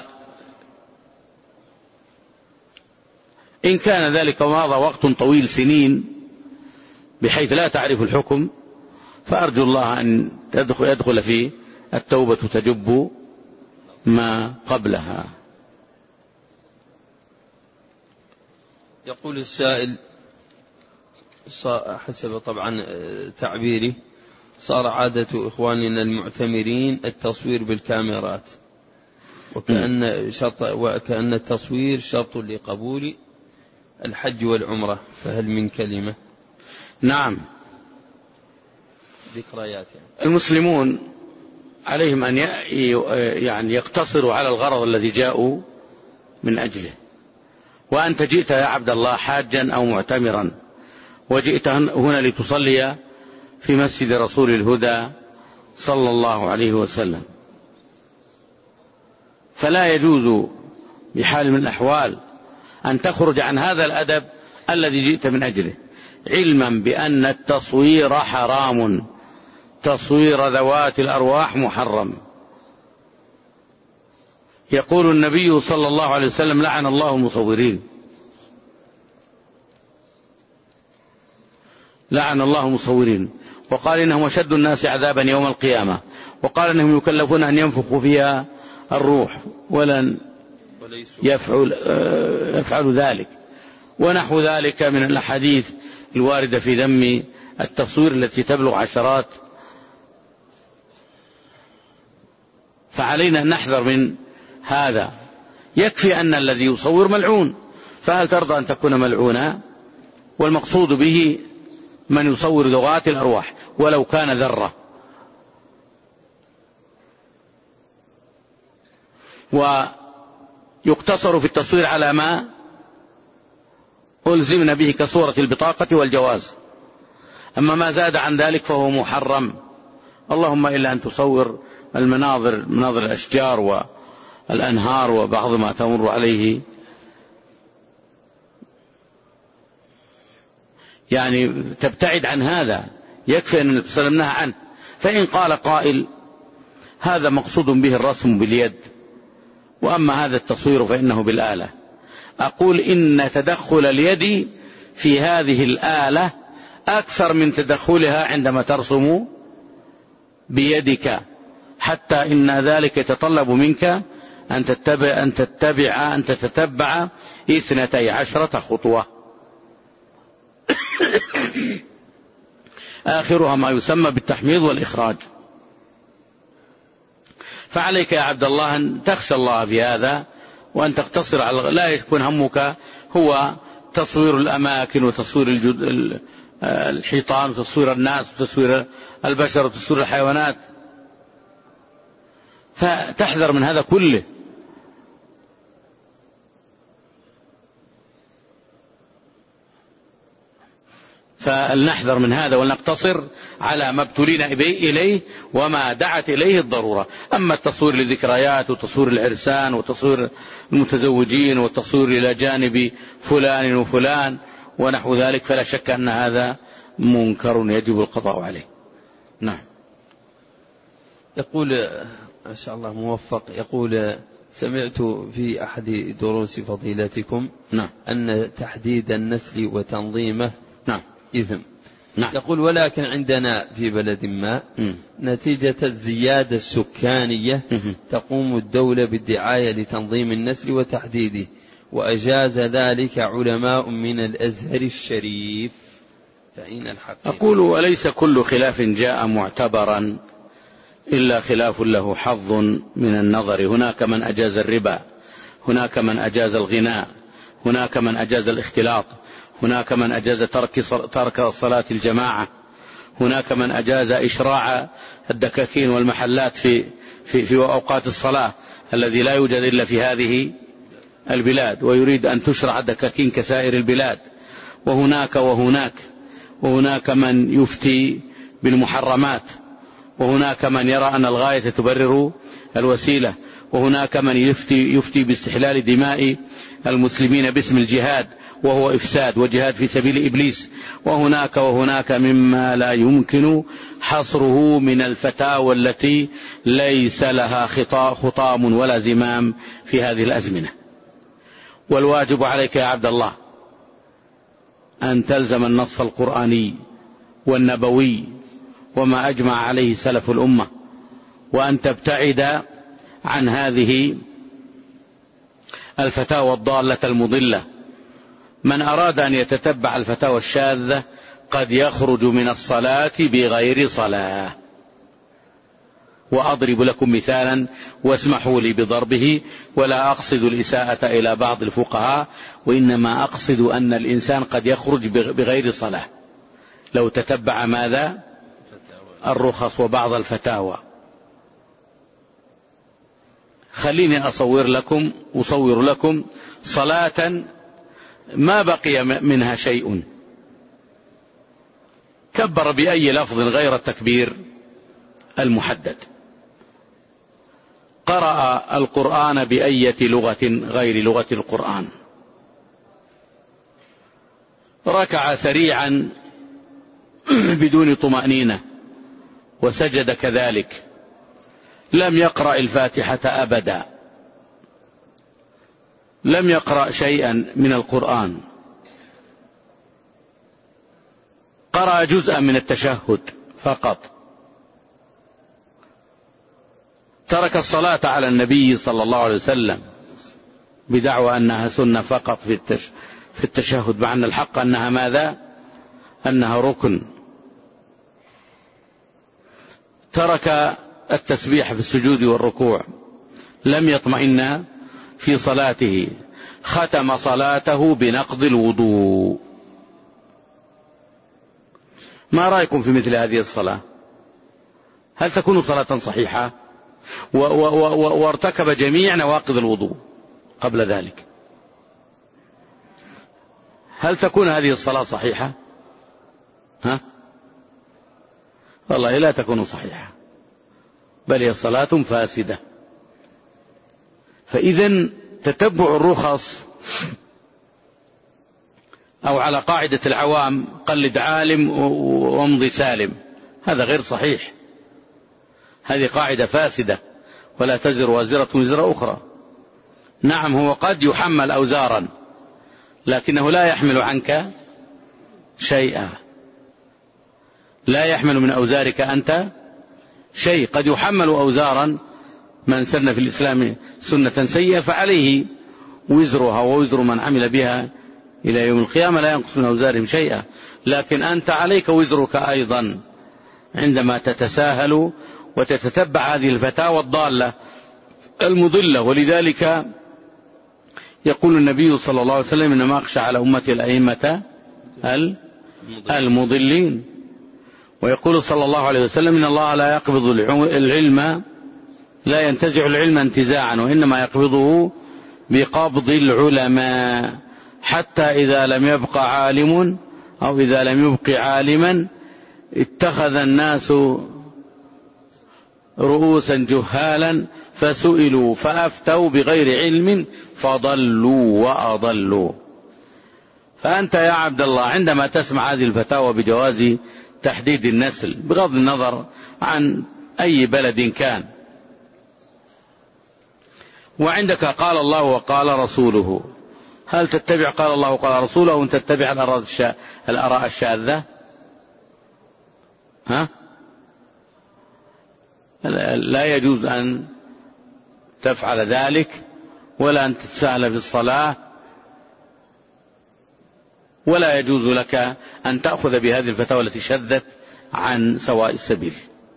كان ذلك ومضى وقت طويل سنين بحيث لا تعرف الحكم فأرجو الله أن يدخل فيه التوبة تجب ما قبلها. يقول السائل: حسب طبعا تعبيري صار عادة إخواننا المعتمرين التصوير بالكاميرات، وكأن, شرط وكأن التصوير شرط لقبول الحج والعمرة، فهل من كلمة؟ نعم. ذكريات يعني. المسلمون عليهم أن يعني يقتصروا على الغرض الذي جاءوا من أجله. وأنت جئت يا عبد الله حاجا أو معتمرا، وجئت هنا لتصلي في مسجد رسول الهدى صلى الله عليه وسلم، فلا يجوز بحال من الأحوال أن تخرج عن هذا الأدب الذي جئت من أجله، علما بأن التصوير حرام، تصوير ذوات الأرواح محرم. يقول النبي صلى الله عليه وسلم: لعن الله المصورين، لعن الله المصورين، وقال إنهم أشد الناس عذابا يوم القيامة، وقال إنهم يكلفون أن ينفخوا فيها الروح ولن يفعل, يفعل ذلك، ونحو ذلك من الأحاديث الواردة في ذم التصوير التي تبلغ عشرات. فعلينا أن نحذر من هذا. يكفي أن الذي يصور ملعون، فهل ترضى أن تكون ملعونا؟ والمقصود به من يصور ذوات الأرواح ولو كان ذرة. ويقتصر في التصوير على ما ألزمنا به كصورة البطاقة والجواز، أما ما زاد عن ذلك فهو محرم. اللهم إلا أن تصور المناظر، مناظر الأشجار والأنهار وبعض ما تمر عليه، يعني تبتعد عن هذا. يكفي أن النبي صلى الله عليه وسلم نهى عنه. فإن قال قائل هذا مقصود به الرسم باليد، وأما هذا التصوير فإنه بالآلة، أقول إن تدخل اليد في هذه الآلة أكثر من تدخلها عندما ترسم بيدك، حتى إن ذلك يتطلب منك أن تتبع أن تتبع أن تتتبع اثنتي عشرة خطوة آخرها ما يسمى بالتحميض والإخراج. فعليك يا عبد الله أن تخشى الله في هذا، وأن تقتصر على لا يكون همك هو تصوير الأماكن وتصوير الجد... الحيطان وتصوير الناس وتصوير البشر وتصوير الحيوانات، فتحذر من هذا كله. فلنحذر من هذا ولنقتصر على ما ابتلينا إليه وما دعت إليه الضرورة. أما التصوير للذكريات وتصوير العرسان وتصوير المتزوجين والتصوير إلى جانب فلان وفلان ونحو ذلك فلا شك أن هذا منكر يجب القضاء عليه. نعم. يقول ما شاء الله موفق، يقول سمعت في أحد دروس فضيلتكم نعم. أن تحديد النسل وتنظيمه نعم. إثم. نعم. يقول ولكن عندنا في بلد ما م. نتيجة الزيادة السكانية م. تقوم الدولة بالدعاية لتنظيم النسل وتحديده، وأجاز ذلك علماء من الأزهر الشريف، فأين الحقيقة؟ أقول وليس كل خلاف جاء معتبرا إلا خلاف له حظ من النظر. هناك من أجاز الربا، هناك من أجاز الغناء، هناك من أجاز الاختلاط، هناك من أجاز ترك ترك صلاة الجماعة، هناك من أجاز إشراع الدكاكين والمحلات في في في أوقات الصلاة الذي لا يوجد إلا في هذه البلاد، ويريد أن تشرع الدكاكين كسائر البلاد. وهناك وهناك وهناك من يفتي بالمحرمات، وهناك من يرى أن الغاية تبرر الوسيلة، وهناك من يفتي, يفتي باستحلال دماء المسلمين باسم الجهاد وهو إفساد وجهاد في سبيل إبليس. وهناك وهناك مما لا يمكن حصره من الفتاوى التي ليس لها خطام ولا زمام في هذه الأزمنة. والواجب عليك يا عبد الله أن تلزم النص القرآني والنبوي وما أجمع عليه سلف الأمة، وأن تبتعد عن هذه الفتاوى الضالة المضلة. من أراد أن يتتبع الفتاوى الشاذة قد يخرج من الصلاة بغير صلاة. وأضرب لكم مثالا واسمحوا لي بضربه، ولا أقصد الإساءة إلى بعض الفقهاء، وإنما أقصد أن الإنسان قد يخرج بغير صلاة لو تتبع ماذا؟ الرخص وبعض الفتاوى. خليني أصور لكم أصور لكم صلاة ما بقي منها شيء، كبر بأي لفظ غير التكبير المحدد، قرأ القرآن بأية لغة غير لغة القرآن، ركع سريعا بدون طمأنينة وسجد كذلك، لم يقرأ الفاتحة أبدا، لم يقرأ شيئا من القرآن، قرأ جزءا من التشهد فقط، ترك الصلاة على النبي صلى الله عليه وسلم بدعوى أنها سنة فقط في التشهد، مع أن الحق أنها ماذا؟ أنها ركن. ترك التسبيح في السجود والركوع، لم يطمئن في صلاته، ختم صلاته بنقض الوضوء. ما رأيكم في مثل هذه الصلاة؟ هل تكون صلاة صحيحة؟ وارتكب جميع نواقض الوضوء قبل ذلك، هل تكون هذه الصلاة صحيحة؟ ها؟ والله لا تكون صحيحة، بل هي صلاة فاسدة. فإذن تتبع الرخص، أو على قاعدة العوام قلد عالم وامضي سالم، هذا غير صحيح، هذه قاعدة فاسدة، ولا تزر وازرة وزر أخرى. نعم هو قد يحمل أوزارا، لكنه لا يحمل عنك شيئا، لا يحمل من أوزارك أنت شيء. قد يحمل أوزارا من سن في الإسلام سنة سيئة فعليه وزرها ووزر من عمل بها إلى يوم القيامة، لا ينقص من أوزارهم شيئا، لكن أنت عليك وزرك أيضا عندما تتساهل وتتتبع هذه الفتاوى الضالة المضلة. ولذلك يقول النبي صلى الله عليه وسلم إنما أخشى على أمتي الأئمة المضلين، ويقول صلى الله عليه وسلم إن الله لا يقبض العلم، لا ينتزع العلم انتزاعا، وإنما يقبضه بقبض العلماء، حتى إذا لم يبق عالم أو إذا لم يبق عالما اتخذ الناس رؤوسا جهالا فسئلوا فأفتوا بغير علم فضلوا وأضلوا. فأنت يا عبد الله عندما تسمع هذه الفتاوى بجواز تحديد النسل بغض النظر عن أي بلد كان، وعندك قال الله وقال رسوله، هل تتبع قال الله وقال رسوله أو تتبع الآراء الشاذة؟ ها؟ لا يجوز أن تفعل ذلك، ولا أن تتساهل في الصلاة، ولا يجوز لك أن تأخذ بهذه الفتاوى التي شذت عن سواء السبيل.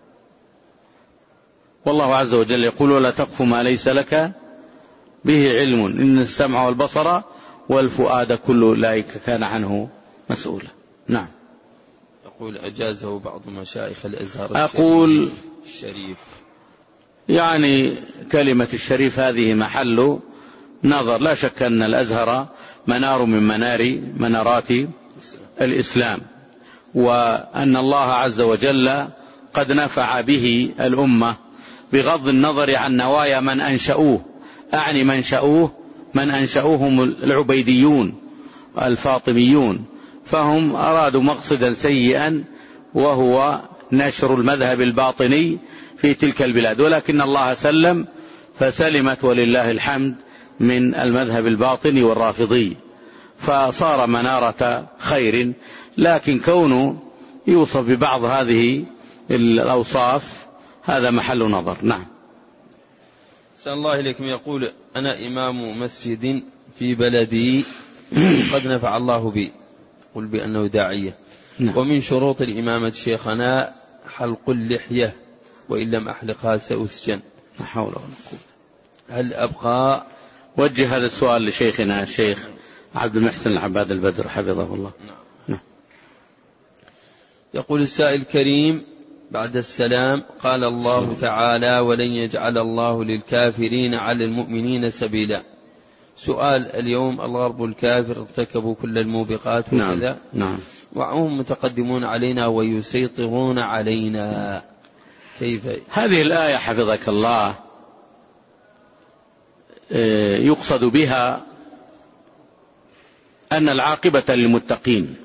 والله عز وجل يقول: ولا تقف ما ليس لك به علم إن السمع والبصر والفؤاد كل أولئك كان عنه مسؤولا. نعم. يقول: أجازه بعض مشايخ الأزهر أقول الشريف. يعني كلمة الشريف هذه محل نظر. لا شك أن الأزهر منار من منار منارات الإسلام، وأن الله عز وجل قد نفع به الأمة بغض النظر عن نوايا من أنشأوه. أعني من أنشأوه من أنشأوهم العبيديون الفاطميون، فهم أرادوا مقصدا سيئا وهو نشر المذهب الباطني في تلك البلاد، ولكن الله سلم فسلمت ولله الحمد من المذهب الباطني والرافضي، فصار منارة خير. لكن كونه يوصف ببعض هذه الأوصاف هذا محل نظر. نعم. سأل الله إليكم. يقول: أنا إمام مسجد في بلدي قد نفع الله بي، قل بأنه داعية. نعم. ومن شروط الإمامة شيخنا حلق اللحية، وإن لم أحلقها سأسجن. لا حول ولا قوة. هل أبقى؟ وجه هذا السؤال لشيخنا الشيخ عبد المحسن العباد البدر حفظه الله. نعم. نعم. يقول السائل الكريم بعد السلام: قال الله تعالى: ولن يجعل الله للكافرين على المؤمنين سبيلا. سؤال: اليوم الغرب الكافر ارتكبوا كل الموبقات وكذا. نعم. نعم. وهم متقدمون علينا ويسيطرون علينا، كيف؟ هذه الآية حفظك الله يقصد بها أن العاقبة للمتقين،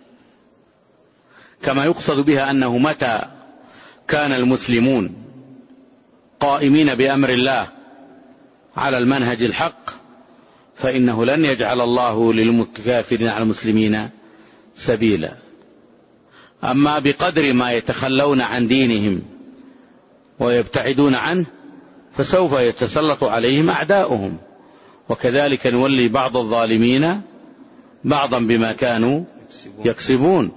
كما يقصد بها أنه متى كان المسلمون قائمين بأمر الله على المنهج الحق فإنه لن يجعل الله للكافرين على المسلمين سبيلا. أما بقدر ما يتخلون عن دينهم ويبتعدون عنه فسوف يتسلط عليهم أعداؤهم، وكذلك نولي بعض الظالمين بعضا بما كانوا يكسبون.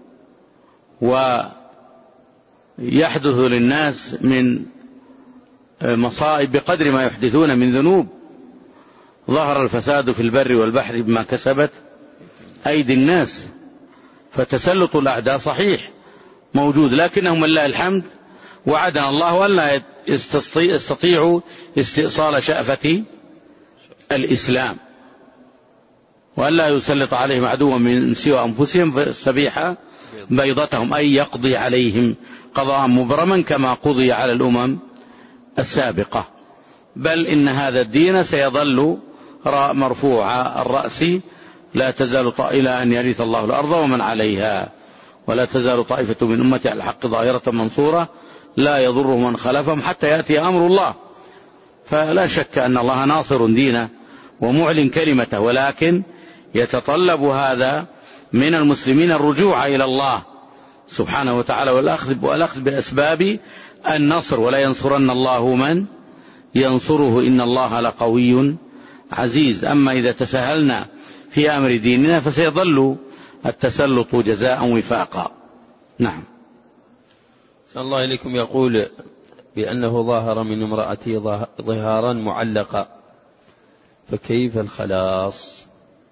ويحدث للناس من مصائب بقدر ما يحدثون من ذنوب. ظهر الفساد في البر والبحر بما كسبت أيدي الناس، فتسلط الأعداء صحيح موجود، لكنهم لله الحمد وعدنا الله ألا يستطيعوا استئصال شأفة الإسلام، وألا يسلط عليهم عدوا من سوى أنفسهم فاستبيح بيضتهم، أي يقضي عليهم قضاء مبرما كما قضي على الأمم السابقة. بل إن هذا الدين سيظل مرفوع الرأس، لا تزال إلى أن يرث الله الأرض ومن عليها، ولا تزال طائفة من أمتي على الحق ظاهرة منصورة لا يضره من خلفهم حتى يأتي أمر الله. فلا شك أن الله ناصر دينه ومعلن كلمته، ولكن يتطلب هذا من المسلمين الرجوع إلى الله سبحانه وتعالى والأخذ بأسباب النصر، ولا ينصرن الله من ينصره إن الله لقوي عزيز. أما إذا تساهلنا في أمر ديننا فسيظل التسلط جزاء وفاقا. نعم. صلى الله إليكم. يقول بأنه ظاهر من امرأته ظهارا معلقا، فكيف الخلاص؟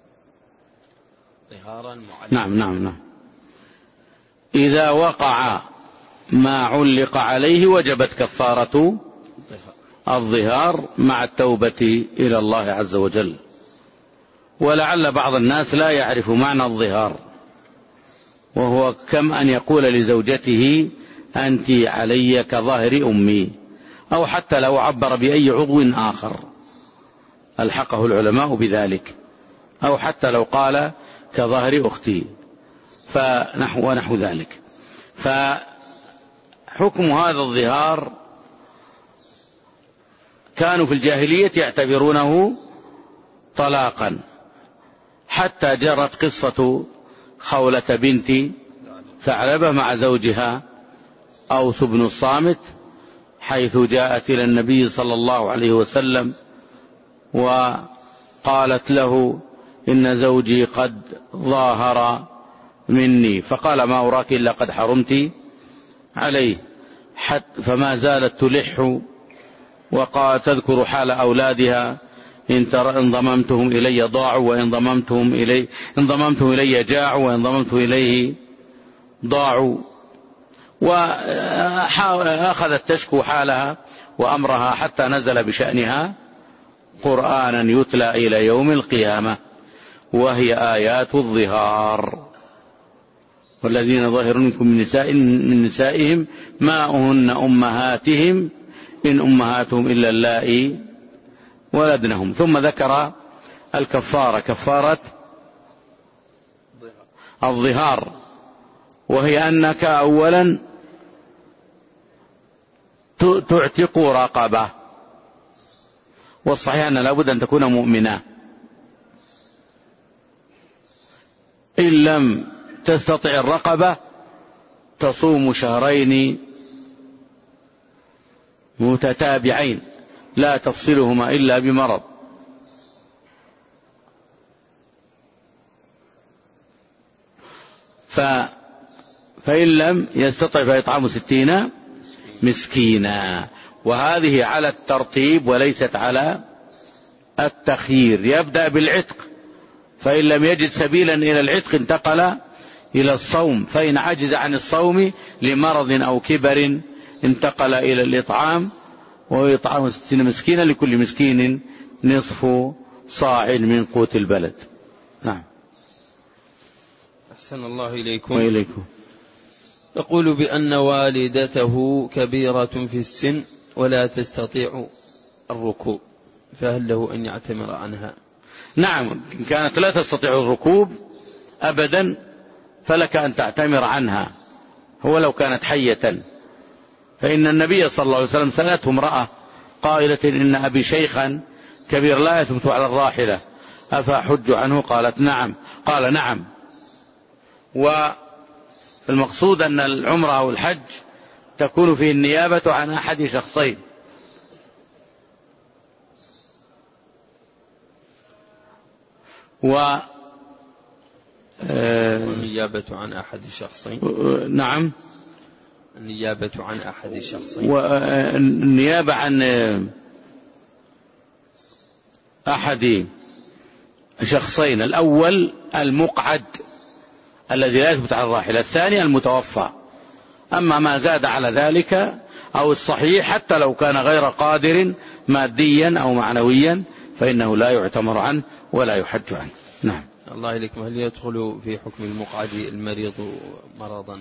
ظهارا معلقا. نعم نعم نعم. إذا وقع ما علق عليه وجبت كفارة الظهار مع التوبة إلى الله عز وجل. ولعل بعض الناس لا يعرف معنى الظهار، وهو كم أن يقول لزوجته أنت علي كظهر أمي، أو حتى لو عبر بأي عضو آخر ألحقه العلماء بذلك، أو حتى لو قال كظهر أختي فنحو ونحو ذلك. فحكم هذا الظهار كانوا في الجاهلية يعتبرونه طلاقا، حتى جرت قصة خولة بنت ثعلبة مع زوجها أوس بن الصامت، حيث جاءت إلى النبي صلى الله عليه وسلم وقالت له إن زوجي قد ظاهر مني، فقال ما أراك إلا قد حرمت عليه، حتى فما زالت تلح وقال تذكر حال أولادها إن ضممتهم إلي ضاعوا وإن ضممتهم إلي إن ضممتهم إلي جاعوا وإن ضممت إليه ضاعوا، وأخذت تشكو حالها وأمرها حتى نزل بشأنها قرآنا يتلى إلى يوم القيامة، وهي آيات الظهار. والذين ظاهرون منكم من, نساء من نسائهم ما هن أمهاتهم إن أمهاتهم إلا اللائي ولدنهم. ثم ذكر الكفارة، كفارة الظهار، وهي أنك أولا تعتق رقبة، والصحيح أن لابد أن تكون مؤمنة، إن لم تستطع الرقبة تصوم شهرين متتابعين لا تفصلهما إلا بمرض، ف فإن لم يستطع فيطعم ستين مسكينا. وهذه على الترتيب وليست على التخيير، يبدأ بالعتق، فإن لم يجد سبيلا إلى العتق انتقل إلى الصوم، فإن عجز عن الصوم لمرض أو كبر انتقل إلى الإطعام، ويطعم ستين مسكينا لكل مسكين نصف صاع من قوت البلد. نعم. أحسن الله إليكم. وإليكم. يقول بأن والدته كبيرة في السن ولا تستطيع الركوب، فهل له أن يعتمر عنها؟ نعم، إن كانت لا تستطيع الركوب أبدا فلك أن تعتمر عنها، هو لو كانت حية. فإن النبي صلى الله عليه وسلم سألته امرأة قائلة إن أبي شيخا كبير لا يثبت على الراحلة أفأحج عنه؟ قالت نعم، قال نعم. والمقصود أن العمرة أو الحج تكون فيه النيابة عن أحد شخصين، و النيابة عن أحد شخصين. نعم، النيابة عن أحد شخصين، والنيابة عن أحد شخصين، الأول المقعد الذي لا يثبت على الراحلة، الثاني المتوفى. أما ما زاد على ذلك أو الصحيح حتى لو كان غير قادر ماديا أو معنويا فإنه لا يعتمر عنه ولا يحج عنه. نعم. الله إليكم، هل يدخل في حكم المقعد المريض مرضا؟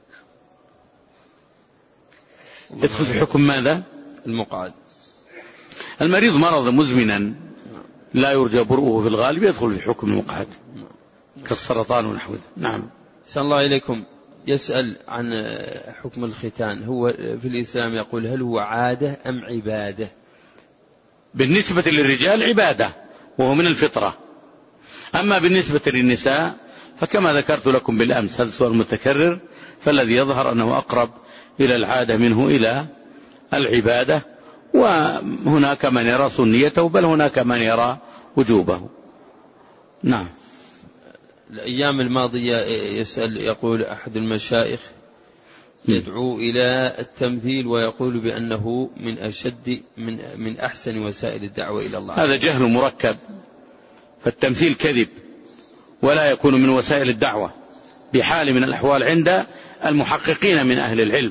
يدخل في حكم ماذا؟ المقعد المريض مرض مزمنا لا يرجى برؤه في الغالب يدخل في حكم المقعد كالسرطان ونحوه. نعم. أحسن الله إليكم. يسأل عن حكم الختان، هو في الإسلام يقول هل هو عادة أم عبادة؟ بالنسبة للرجال عبادة وهو من الفطرة، أما بالنسبة للنساء فكما ذكرت لكم بالأمس هذا سؤال متكرر، فالذي يظهر أنه أقرب إلى العادة منه إلى العبادة، وهناك من يرى سنيته بل هناك من يرى وجوبه. نعم. الأيام الماضية يسأل يقول أحد المشايخ يدعو إلى التمثيل ويقول بأنه من أشد من من أحسن وسائل الدعوة إلى الله. هذا جهل مركب، فالتمثيل كذب ولا يكون من وسائل الدعوة بحال من الأحوال عند المحققين من أهل العلم.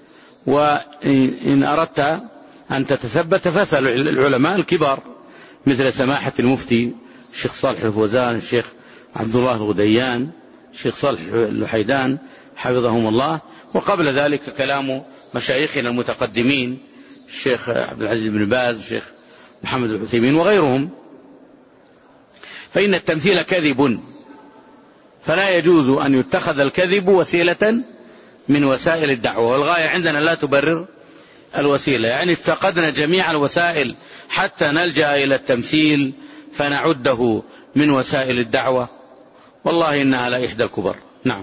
وإن أردت أن تتثبت فاسأل العلماء الكبار مثل سماحة المفتي الشيخ صالح الفوزان، الشيخ عبد الله الغديان، الشيخ صالح الحيدان حفظهم الله، وقبل ذلك كلام مشايخنا المتقدمين الشيخ عبد العزيز بن باز، الشيخ محمد العثيمين وغيرهم. فإن التمثيل كذب، فلا يجوز أن يتخذ الكذب وسيلة من وسائل الدعوة، والغاية عندنا لا تبرر الوسيلة، يعني افتقدنا جميع الوسائل حتى نلجأ إلى التمثيل فنعده من وسائل الدعوة، والله إنها لا إحدى الكبر. نعم.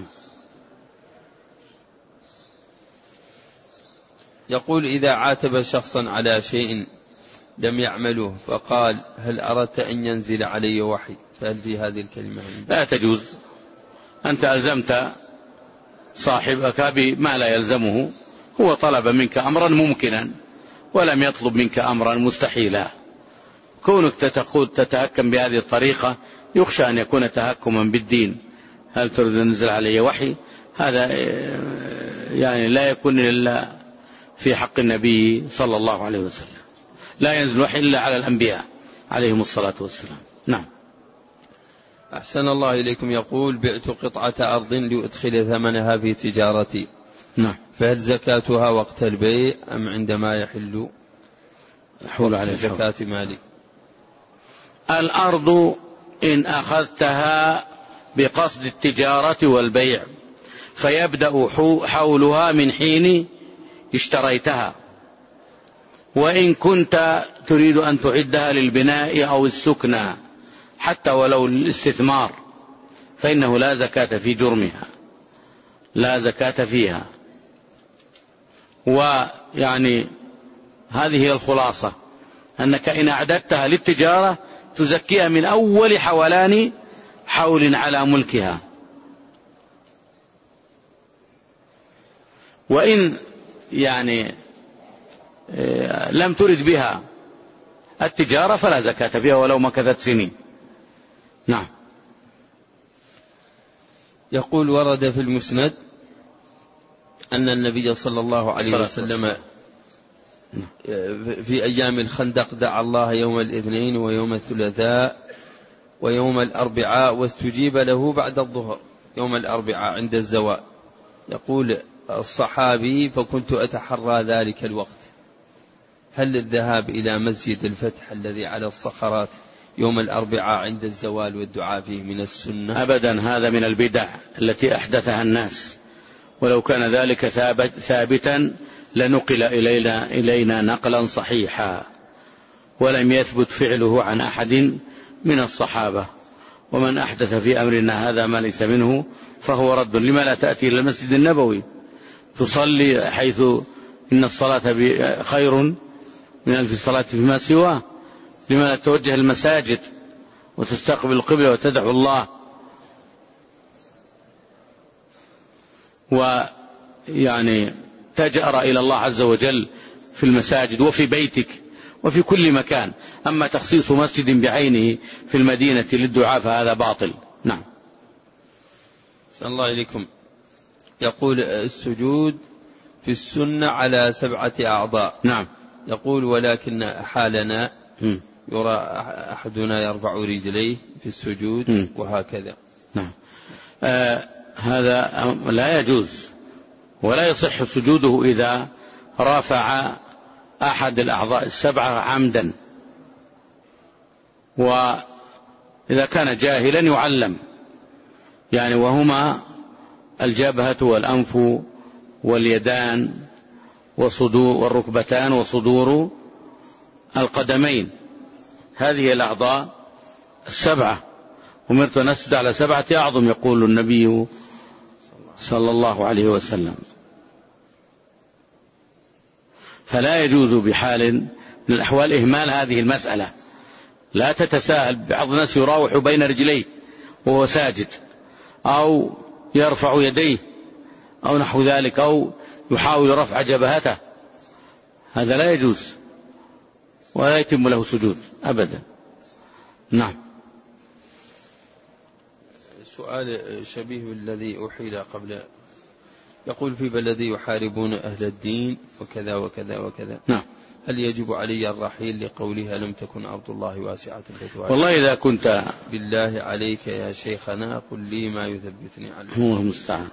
يقول: إذا عاتب شخصا على شيء لم يعمله فقال: هل أردت أن ينزل علي وحي، فهل في هذه الكلمة؟ لا تجوز. أنت ألزمت صاحبك بما لا يلزمه، هو طلب منك أمرا ممكنا ولم يطلب منك أمرا مستحيلا. كونك تتهكم بهذه الطريقة يخشى أن يكون تهكما بالدين. هل تريد أن ينزل علي وحي؟ هذا يعني لا يكون إلا في حق النبي صلى الله عليه وسلم، لا ينزل وحي إلا على الأنبياء عليهم الصلاة والسلام. نعم. أحسن الله إليكم. يقول: بعت قطعة أرض لأدخل ثمنها في تجارتي، نعم، فهل زكاتها وقت البيع أم عندما يحل حول على زكاة مالي؟ الأرض إن أخذتها بقصد التجارة والبيع فيبدأ حولها من حين اشتريتها، وإن كنت تريد أن تعدها للبناء أو السكنى حتى ولو الاستثمار فإنه لا زكاة في جرمها، لا زكاة فيها. ويعني هذه هي الخلاصة، أنك إن أعددتها للتجارة تزكيها من أول حولان حول على ملكها، وإن يعني لم ترد بها التجارة فلا زكاة فيها ولو مكثت سنين. نعم. يقول: ورد في المسند أن النبي صلى الله عليه وسلم في أيام الخندق دعا الله يوم الاثنين ويوم الثلاثاء ويوم الأربعاء واستجيب له بعد الظهر يوم الأربعاء عند الزوال. يقول الصحابي: فكنت أتحرى ذلك الوقت. هل الذهاب إلى مسجد الفتح الذي على الصخرات يوم الأربعاء عند الزوال والدعاء فيه من السنة؟ أبدا، هذا من البدع التي أحدثها الناس، ولو كان ذلك ثابت ثابتا لنقل إلينا, إلينا نقلا صحيحا، ولم يثبت فعله عن أحد من الصحابة. ومن أحدث في أمرنا هذا ما ليس منه فهو رد. لما لا تأتي إلى المسجد النبوي تصلي حيث إن الصلاة خير من ألف صلاة فيما سواه؟ لما لا توجه المساجد وتستقبل القبلة وتدعو الله؟ ويعني تجأر إلى الله عز وجل في المساجد وفي بيتك وفي كل مكان. أما تخصيص مسجد بعينه في المدينة للدعاء فهذا باطل. نعم. صلى الله عليكم. يقول: السجود في السنة على سبعة أعضاء. نعم. يقول: ولكن حالنا م. يرى أحدنا يرفع رجليه في السجود م. وهكذا. نعم. آه هذا لا يجوز ولا يصح سجوده إذا رافع أحد الأعضاء السبعة عمدا، وإذا كان جاهلا يعلم، يعني وهما الجبهة والأنف واليدان وصدور والركبتان وصدور القدمين، هذه الأعضاء السبعة. أمرت أن أسجد على سبعة أعظم يقول النبي صلى الله عليه وسلم. فلا يجوز بحال من الأحوال إهمال هذه المسألة. لا تتساهل. بعض الناس يراوح بين رجليه وهو ساجد، أو يرفع يديه أو نحو ذلك، أو يحاول رفع جبهته، هذا لا يجوز ولا يتم له سجود أبدا. نعم. سؤال شبيه بالذي أحيل قبل. يقول: في بلدي يحاربون أهل الدين وكذا وكذا وكذا. نعم. هل يجب علي الرحيل لقولها لم تكن أرض الله واسعة فتواسع؟ والله إذا كنت بالله عليك يا شيخنا قل لي ما يثبتني عليه. هو المستعان.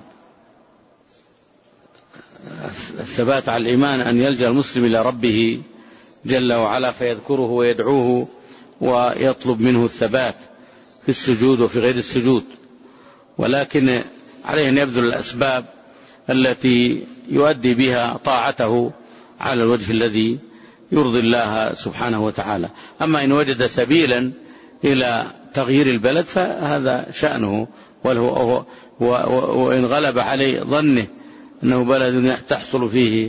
الثبات على الإيمان أن يلجأ المسلم إلى ربه جل وعلا فيذكره ويدعوه ويطلب منه الثبات في السجود وفي غير السجود، ولكن عليه أن يبذل الأسباب التي يؤدي بها طاعته على الوجه الذي يرضي الله سبحانه وتعالى. أما إن وجد سبيلا إلى تغيير البلد فهذا شأنه، وإن غلب عليه ظنه أنه بلد تحصل فيه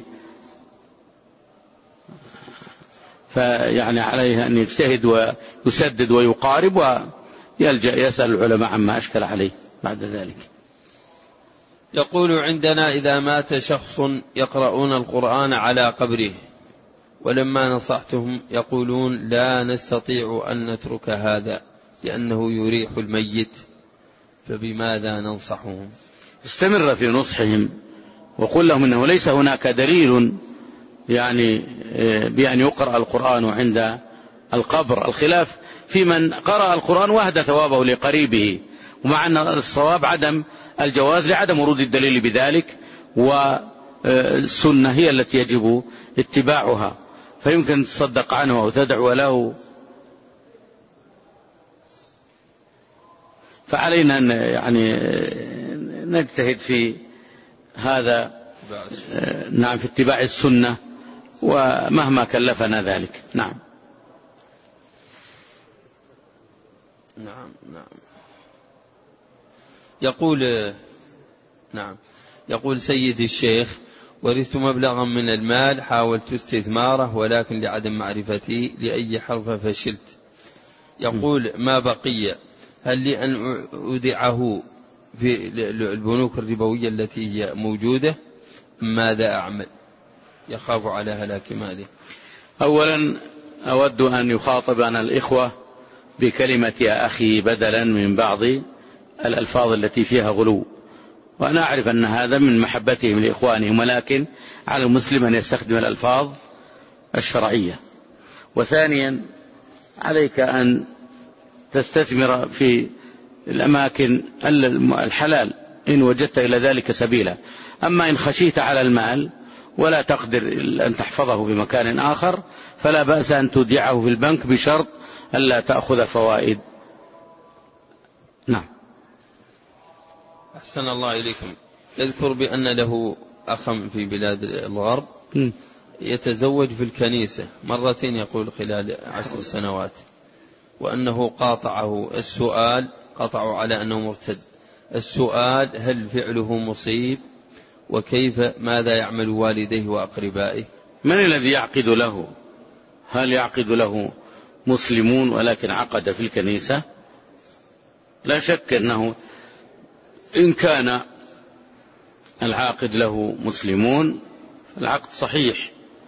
فيعني عليه أن يجتهد ويسدد ويقارب ويلجأ يسأل العلماء عما أشكل عليه بعد ذلك. يقول: عندنا إذا مات شخص يقرؤون القرآن على قبره، ولما نصحتهم يقولون لا نستطيع أن نترك هذا لأنه يريح الميت، فبماذا ننصحهم؟ استمر في نصحهم وقل لهم إنه ليس هناك دليل يعني بأن يقرأ القرآن عند القبر، الخلاف في من قرأ القرآن واهدى ثوابه لقريبه، ومع أن الصواب عدم الجواز لعدم ورود الدليل بذلك، والسنة هي التي يجب اتباعها، فيمكن تصدق عنه أو تدعو له. فعلينا أن يعني نجتهد في هذا، نعم، في اتباع السنة ومهما كلفنا ذلك. نعم نعم نعم. يقول نعم يقول سيدي الشيخ: ورثت مبلغا من المال حاولت استثماره ولكن لعدم معرفتي لأي حرف فشلت. يقول: ما بقي، هل لي أن أودعه في البنوك الربوية التي هي موجودة؟ ماذا أعمل؟ يخاف على هلاك ماله. أولا أود أن يخاطبنا الإخوة بكلمة يا أخي بدلا من بعض الألفاظ التي فيها غلو، وأنا أعرف أن هذا من محبتهم لإخوانهم، ولكن على المسلم أن يستخدم الألفاظ الشرعية. وثانيا عليك أن تستثمر في الأماكن الحلال إن وجدت إلى ذلك سبيلا. أما إن خشيت على المال ولا تقدر أن تحفظه في مكان آخر فلا بأس أن تودعه في البنك بشرط ألا تأخذ فوائد. نعم. أحسن الله إليكم. يذكر بأن له أخا في بلاد الغرب يتزوج في الكنيسة مرتين يقول خلال عشر سنوات، وأنه قاطعه السؤال، قطعوا على أنه مرتد. السؤال: هل فعله مصيب؟ وكيف ماذا يعمل والديه وأقربائه؟ من الذي يعقد له؟ هل يعقد له مسلمون ولكن عقد في الكنيسة؟ لا شك أنه إن كان العاقد له مسلمون فالعقد صحيح،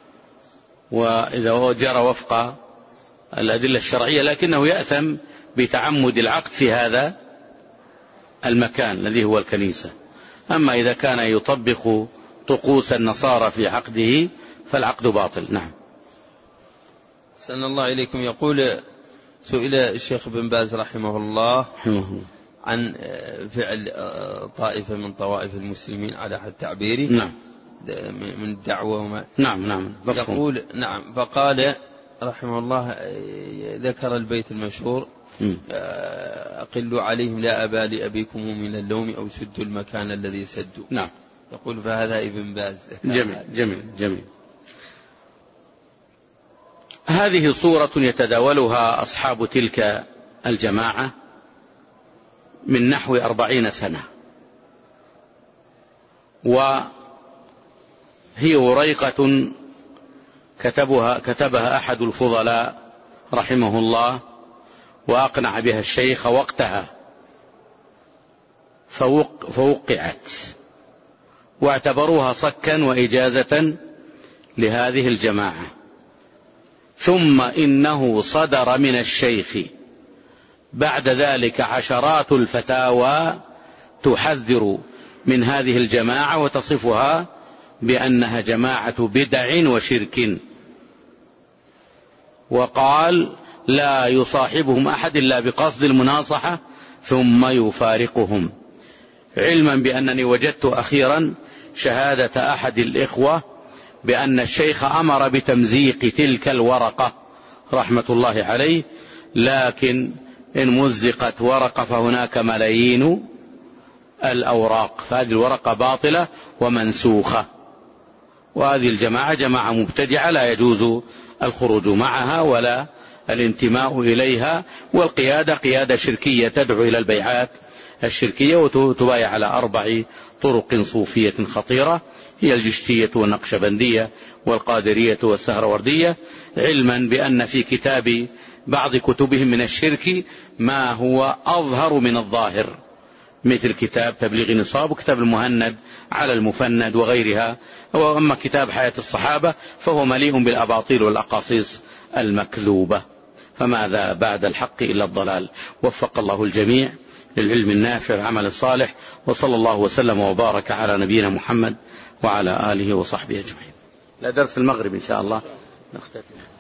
وإذا جرى وفق الأدلة الشرعية، لكنه يأثم بتعمد العقد في هذا المكان الذي هو الكنيسة. أما إذا كان يطبق طقوس النصارى في عقده فالعقد باطل. نعم. سن الله إليكم. يقول: سئل الشيخ بن باز رحمه الله عن فعل طائفة من طوائف المسلمين على حد تعبيره، نعم، من الدعوة وما نعم نعم يقول نعم فقال رحمه الله، ذكر البيت المشهور: أقلوا عليهم لا أبا لأبيكم من اللوم أو سدوا المكان الذي سدوا. نعم. يقول: فهذا ابن باز. جميل جميل جميل. هذه صورة يتداولها أصحاب تلك الجماعة من نحو أربعين سنة، وهي وريقة كتبها, كتبها أحد الفضلاء رحمه الله وأقنع بها الشيخ وقتها، فوق فوقعت واعتبروها صكا وإجازة لهذه الجماعة. ثم إنه صدر من الشيخ بعد ذلك عشرات الفتاوى تحذر من هذه الجماعة وتصفها بأنها جماعة بدع وشرك، وقال: لا يصاحبهم أحد إلا بقصد المناصحة ثم يفارقهم، علما بأنني وجدت أخيرا شهادة أحد الإخوة بأن الشيخ أمر بتمزيق تلك الورقة رحمة الله عليه، لكن إن مزقت ورقة فهناك ملايين الأوراق، فهذه الورقة باطلة ومنسوخة، وهذه الجماعة جماعة مبتدعة لا يجوز الخروج معها ولا الانتماء إليها، والقيادة قيادة شركية تدعو إلى البيعات الشركية وتبايع على أربع طرق صوفية خطيرة، هي الجشتية والنقشبندية والقادرية والسهروردية، علما بأن في كتاب بعض كتبهم من الشرك ما هو أظهر من الظاهر، مثل كتاب تبليغ نصاب وكتاب المهند على المفند وغيرها. وأما كتاب حياة الصحابة فهو مليء بالأباطيل والأقاصيص المكذوبة، فماذا بعد الحق إلا الضلال. وفق الله الجميع للعلم النافع والعمل الصالح، وصلى الله وسلم وبارك على نبينا محمد وعلى آله وصحبه أجمعين. لا درس المغرب إن شاء الله نختتم.